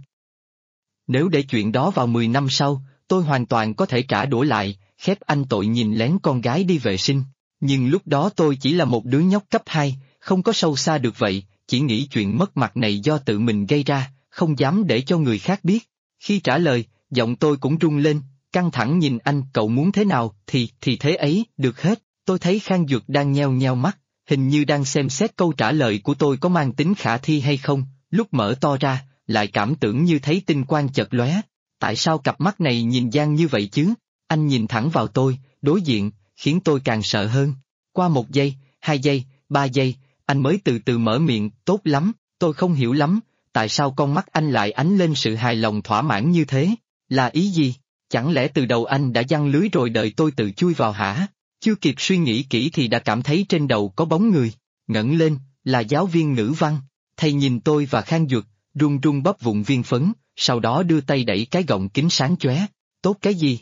Nếu để chuyện đó vào 10 năm sau, tôi hoàn toàn có thể trả đũa lại, khép anh tội nhìn lén con gái đi vệ sinh. Nhưng lúc đó tôi chỉ là một đứa nhóc cấp 2, không có sâu xa được vậy, chỉ nghĩ chuyện mất mặt này do tự mình gây ra, không dám để cho người khác biết. Khi trả lời, giọng tôi cũng rung lên, căng thẳng nhìn anh, cậu muốn thế nào thì thế ấy, được hết. Tôi thấy Khang Duật đang nheo nheo mắt, hình như đang xem xét câu trả lời của tôi có mang tính khả thi hay không, lúc mở to ra, lại cảm tưởng như thấy tinh quang chợt lóe. Tại sao cặp mắt này nhìn gian như vậy chứ? Anh nhìn thẳng vào tôi, đối diện, khiến tôi càng sợ hơn. Qua 1 giây, 2 giây, 3 giây, anh mới từ từ mở miệng, tốt lắm, tôi không hiểu lắm, tại sao con mắt anh lại ánh lên sự hài lòng thỏa mãn như thế? Là ý gì? Chẳng lẽ từ đầu anh đã giăng lưới rồi đợi tôi tự chui vào hả? Chưa kịp suy nghĩ kỹ thì đã cảm thấy trên đầu có bóng người, ngẩng lên, là giáo viên ngữ văn. Thầy nhìn tôi và Khang Duật, run run bóp vụn viên phấn, sau đó đưa tay đẩy cái gọng kính sáng chóe. Tốt cái gì?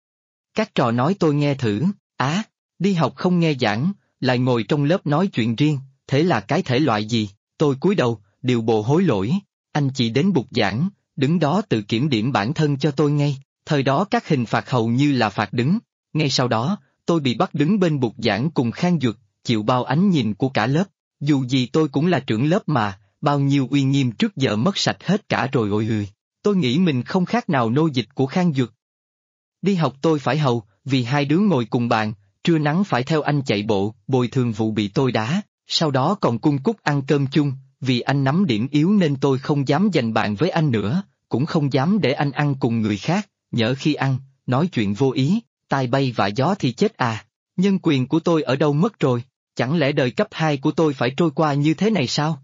Các trò nói tôi nghe thử, đi học không nghe giảng, lại ngồi trong lớp nói chuyện riêng, thế là cái thể loại gì? Tôi cúi đầu, điều bộ hối lỗi, anh chỉ đến bục giảng, đứng đó tự kiểm điểm bản thân cho tôi ngay, thời đó các hình phạt hầu như là phạt đứng. Ngay sau đó, tôi bị bắt đứng bên bục giảng cùng Khang Duật, chịu bao ánh nhìn của cả lớp, dù gì tôi cũng là trưởng lớp mà, bao nhiêu uy nghiêm trước giờ mất sạch hết cả rồi ôi. Tôi nghĩ mình không khác nào nô dịch của Khang Duật. Đi học tôi phải hầu, vì hai đứa ngồi cùng bàn, trưa nắng phải theo anh chạy bộ, bồi thường vụ bị tôi đá, sau đó còn cung cúc ăn cơm chung, vì anh nắm điểm yếu nên tôi không dám giành bạn với anh nữa, cũng không dám để anh ăn cùng người khác, nhỡ khi ăn, nói chuyện vô ý, tai bay vạ gió thì chết à. Nhân quyền của tôi ở đâu mất rồi, chẳng lẽ đời cấp 2 của tôi phải trôi qua như thế này sao?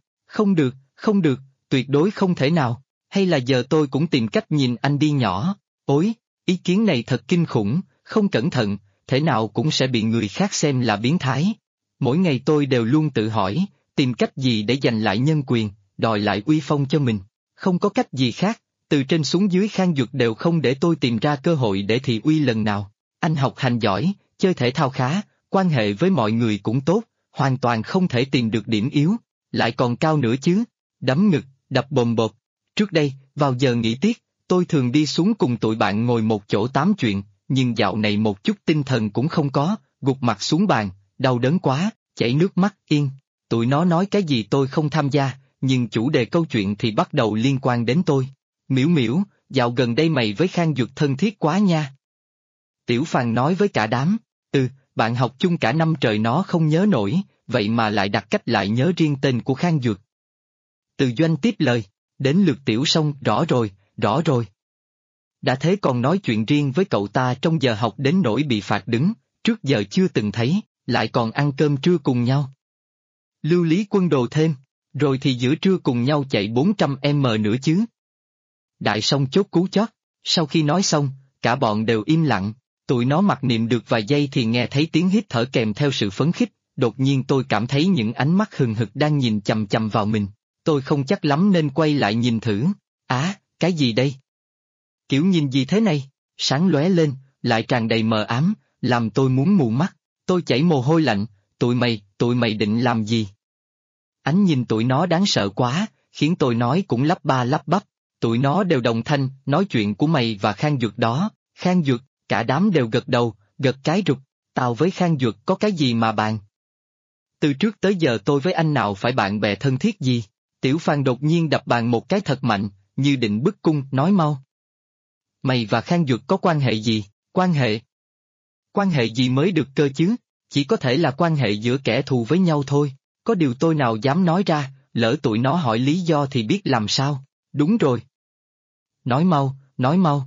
Không được, tuyệt đối không thể nào, hay là giờ tôi cũng tìm cách nhìn anh đi nhỏ, ối, ý kiến này thật kinh khủng, không cẩn thận, thể nào cũng sẽ bị người khác xem là biến thái. Mỗi ngày tôi đều luôn tự hỏi, tìm cách gì để giành lại nhân quyền, đòi lại uy phong cho mình, không có cách gì khác, từ trên xuống dưới Khang Duật đều không để tôi tìm ra cơ hội để thị uy lần nào. Anh học hành giỏi, chơi thể thao khá, quan hệ với mọi người cũng tốt, hoàn toàn không thể tìm được điểm yếu, lại còn cao nữa chứ, đấm ngực, đập bồm bột. Trước đây, vào giờ nghỉ tiết, tôi thường đi xuống cùng tụi bạn ngồi một chỗ tám chuyện, nhưng dạo này một chút tinh thần cũng không có, gục mặt xuống bàn, đau đớn quá, chảy nước mắt, tụi nó nói cái gì tôi không tham gia, nhưng chủ đề câu chuyện thì bắt đầu liên quan đến tôi. Miễu Miễu, dạo gần đây mày với Khang Duật thân thiết quá nha. Tiểu Phàn nói với cả đám, bạn học chung cả năm trời nó không nhớ nổi, vậy mà lại đặt cách lại nhớ riêng tên của Khang Duật. Từ Doanh tiếp lời, đến lượt Tiểu Song, rõ rồi. Đã thế còn nói chuyện riêng với cậu ta trong giờ học đến nỗi bị phạt đứng, trước giờ chưa từng thấy, lại còn ăn cơm trưa cùng nhau. Lưu Lý Quân đồ thêm, rồi thì giữa trưa cùng nhau chạy 400m nữa chứ. Đại Song chốt cú chót, sau khi nói xong, cả bọn đều im lặng, tụi nó mặc niệm được vài giây thì nghe thấy tiếng hít thở kèm theo sự phấn khích, đột nhiên tôi cảm thấy những ánh mắt hừng hực đang nhìn chằm chằm vào mình, tôi không chắc lắm nên quay lại nhìn thử, cái gì đây? Kiểu nhìn gì thế này, sáng lóe lên, lại tràn đầy mờ ám, làm tôi muốn mù mắt, tôi chảy mồ hôi lạnh, tụi mày định làm gì? Ánh nhìn tụi nó đáng sợ quá, khiến tôi nói cũng lắp ba lắp bắp, tụi nó đều đồng thanh, nói chuyện của mày và Khang Duật đó, Khang Duật, cả đám đều gật đầu, gật cái rụt, tao với Khang Duật có cái gì mà bàn? Từ trước tới giờ tôi với anh nào phải bạn bè thân thiết gì? Tiểu Phàn đột nhiên đập bàn một cái thật mạnh, như định bức cung, nói mau. Mày và Khang Duật có quan hệ gì? Quan hệ? Quan hệ gì mới được cơ chứ? Chỉ có thể là quan hệ giữa kẻ thù với nhau thôi. Có điều tôi nào dám nói ra, lỡ tụi nó hỏi lý do thì biết làm sao. Đúng rồi. Nói mau.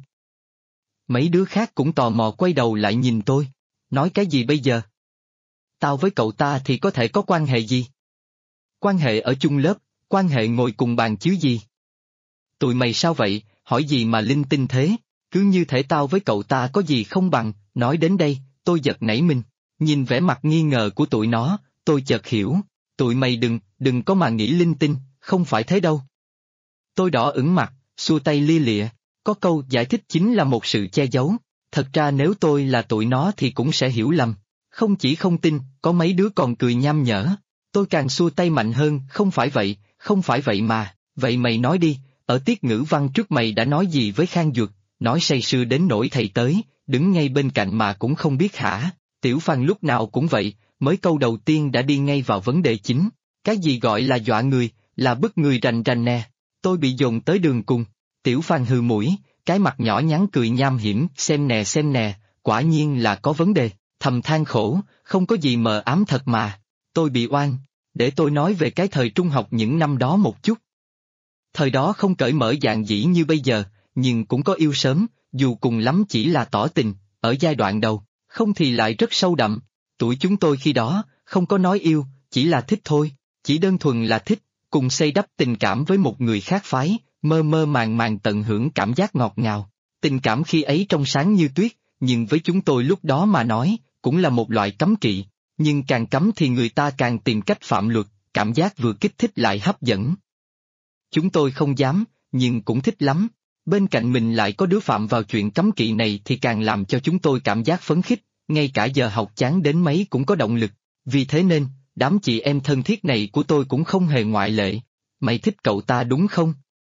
Mấy đứa khác cũng tò mò quay đầu lại nhìn tôi. Nói cái gì bây giờ? Tao với cậu ta thì có thể có quan hệ gì? Quan hệ ở chung lớp, quan hệ ngồi cùng bàn chứ gì? Tụi mày sao vậy, hỏi gì mà linh tinh thế? Cứ như thể tao với cậu ta có gì không bằng, nói đến đây, tôi giật nảy mình. Nhìn vẻ mặt nghi ngờ của tụi nó, tôi chợt hiểu. Tụi mày đừng có mà nghĩ linh tinh, không phải thế đâu. Tôi đỏ ửng mặt, xua tay lia lịa, có câu giải thích chính là một sự che giấu. Thật ra nếu tôi là tụi nó thì cũng sẽ hiểu lầm. Không chỉ không tin, có mấy đứa còn cười nham nhở. Tôi càng xua tay mạnh hơn, không phải vậy mà, vậy mày nói đi, ở tiết ngữ văn trước mày đã nói gì với Khang Duật, nói say sưa đến nỗi thầy tới, đứng ngay bên cạnh mà cũng không biết hả? Tiểu Phàn lúc nào cũng vậy, mới câu đầu tiên đã đi ngay vào vấn đề chính. Cái gì gọi là dọa người, là bức người rành rành nè. Tôi bị dồn tới đường cùng. Tiểu Phàn hừ mũi, cái mặt nhỏ nhắn cười nham hiểm, xem nè, quả nhiên là có vấn đề, thầm than khổ, không có gì mờ ám thật mà. Tôi bị oan, để tôi nói về cái thời trung học những năm đó một chút. Thời đó không cởi mở dạn dĩ như bây giờ, nhưng cũng có yêu sớm, dù cùng lắm chỉ là tỏ tình, ở giai đoạn đầu, không thì lại rất sâu đậm. Tuổi chúng tôi khi đó, không có nói yêu, chỉ là thích thôi, chỉ đơn thuần là thích, cùng xây đắp tình cảm với một người khác phái, mơ mơ màng màng tận hưởng cảm giác ngọt ngào. Tình cảm khi ấy trong sáng như tuyết, nhưng với chúng tôi lúc đó mà nói, cũng là một loại cấm kỵ, nhưng càng cấm thì người ta càng tìm cách phạm luật, cảm giác vừa kích thích lại hấp dẫn. Chúng tôi không dám, nhưng cũng thích lắm. Bên cạnh mình lại có đứa phạm vào chuyện cấm kỵ này thì càng làm cho chúng tôi cảm giác phấn khích, ngay cả giờ học chán đến mấy cũng có động lực. Vì thế nên, đám chị em thân thiết này của tôi cũng không hề ngoại lệ. Mày thích cậu ta đúng không?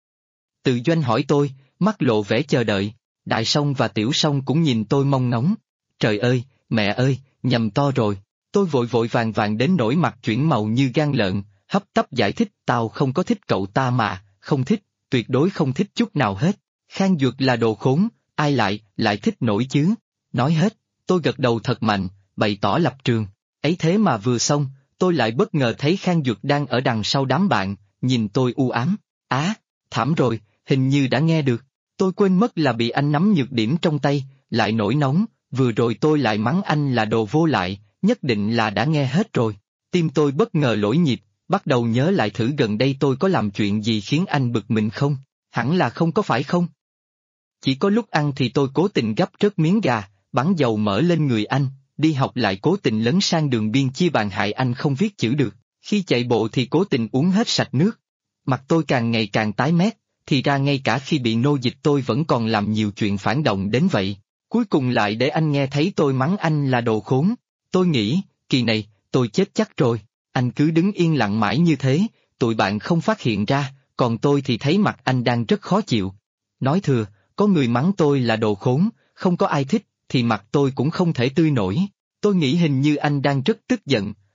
Từ Doanh hỏi tôi, mắt lộ vẻ chờ đợi. Đại Song và Tiểu Song cũng nhìn tôi mong ngóng. Trời ơi, mẹ ơi, nhầm to rồi. Tôi vội vàng đến nỗi mặt chuyển màu như gan lợn, hấp tấp giải thích tao không có thích cậu ta mà, không thích, tuyệt đối không thích chút nào hết. Khang Duật là đồ khốn, ai lại thích nổi chứ? Nói hết, tôi gật đầu thật mạnh, bày tỏ lập trường. Ấy thế mà vừa xong, tôi lại bất ngờ thấy Khang Duật đang ở đằng sau đám bạn, nhìn tôi u ám. Thảm rồi, hình như đã nghe được. Tôi quên mất là bị anh nắm nhược điểm trong tay, lại nổi nóng, vừa rồi tôi lại mắng anh là đồ vô lại, nhất định là đã nghe hết rồi. Tim tôi bất ngờ lỗi nhịp, bắt đầu nhớ lại thử gần đây tôi có làm chuyện gì khiến anh bực mình không? Hẳn là không có phải không? Chỉ có lúc ăn thì tôi cố tình gắp rớt miếng gà, bắn dầu mỡ lên người anh, đi học lại cố tình lấn sang đường biên chia bàn hại anh không viết chữ được, khi chạy bộ thì cố tình uống hết sạch nước. Mặt tôi càng ngày càng tái mét, thì ra ngay cả khi bị nô dịch tôi vẫn còn làm nhiều chuyện phản động đến vậy. Cuối cùng lại để anh nghe thấy tôi mắng anh là đồ khốn. Tôi nghĩ, kỳ này, tôi chết chắc rồi. Anh cứ đứng yên lặng mãi như thế, tụi bạn không phát hiện ra, còn tôi thì thấy mặt anh đang rất khó chịu. Nói thừa, có người mắng tôi là đồ khốn, không có ai thích, thì mặt tôi cũng không thể tươi nổi. Tôi nghĩ hình như anh đang rất tức giận,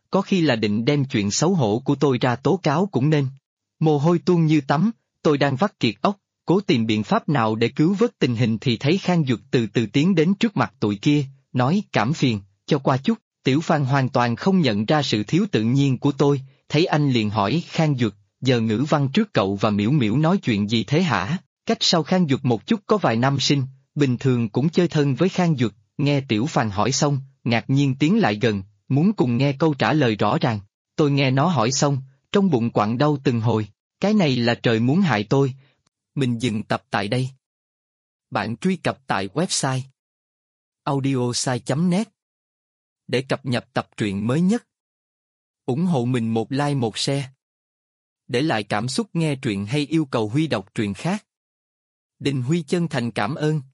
có khi là định đem chuyện xấu hổ của tôi ra tố cáo cũng nên. Mồ hôi tuôn như tắm, tôi đang vắt kiệt óc, cố tìm biện pháp nào để cứu vớt tình hình thì thấy Khang Duật từ từ tiến đến trước mặt tụi kia, nói cảm phiền, cho qua chút. Tiểu Phan hoàn toàn không nhận ra sự thiếu tự nhiên của tôi, thấy anh liền hỏi Khang Duật, giờ ngữ văn trước cậu và Miễu Miễu nói chuyện gì thế hả? Cách sau Khang Duật một chút có vài năm sinh, bình thường cũng chơi thân với Khang Duật, nghe Tiểu Phan hỏi xong, ngạc nhiên tiến lại gần, muốn cùng nghe câu trả lời rõ ràng. Tôi nghe nó hỏi xong, trong bụng quặn đau từng hồi, cái này là trời muốn hại tôi. Mình dừng tập tại đây. Bạn truy cập tại website audiosai.net để cập nhật tập truyện mới nhất. Ủng hộ mình một like một share. Để lại cảm xúc nghe truyện hay yêu cầu Huy đọc truyện khác. Đình Huy chân thành cảm ơn.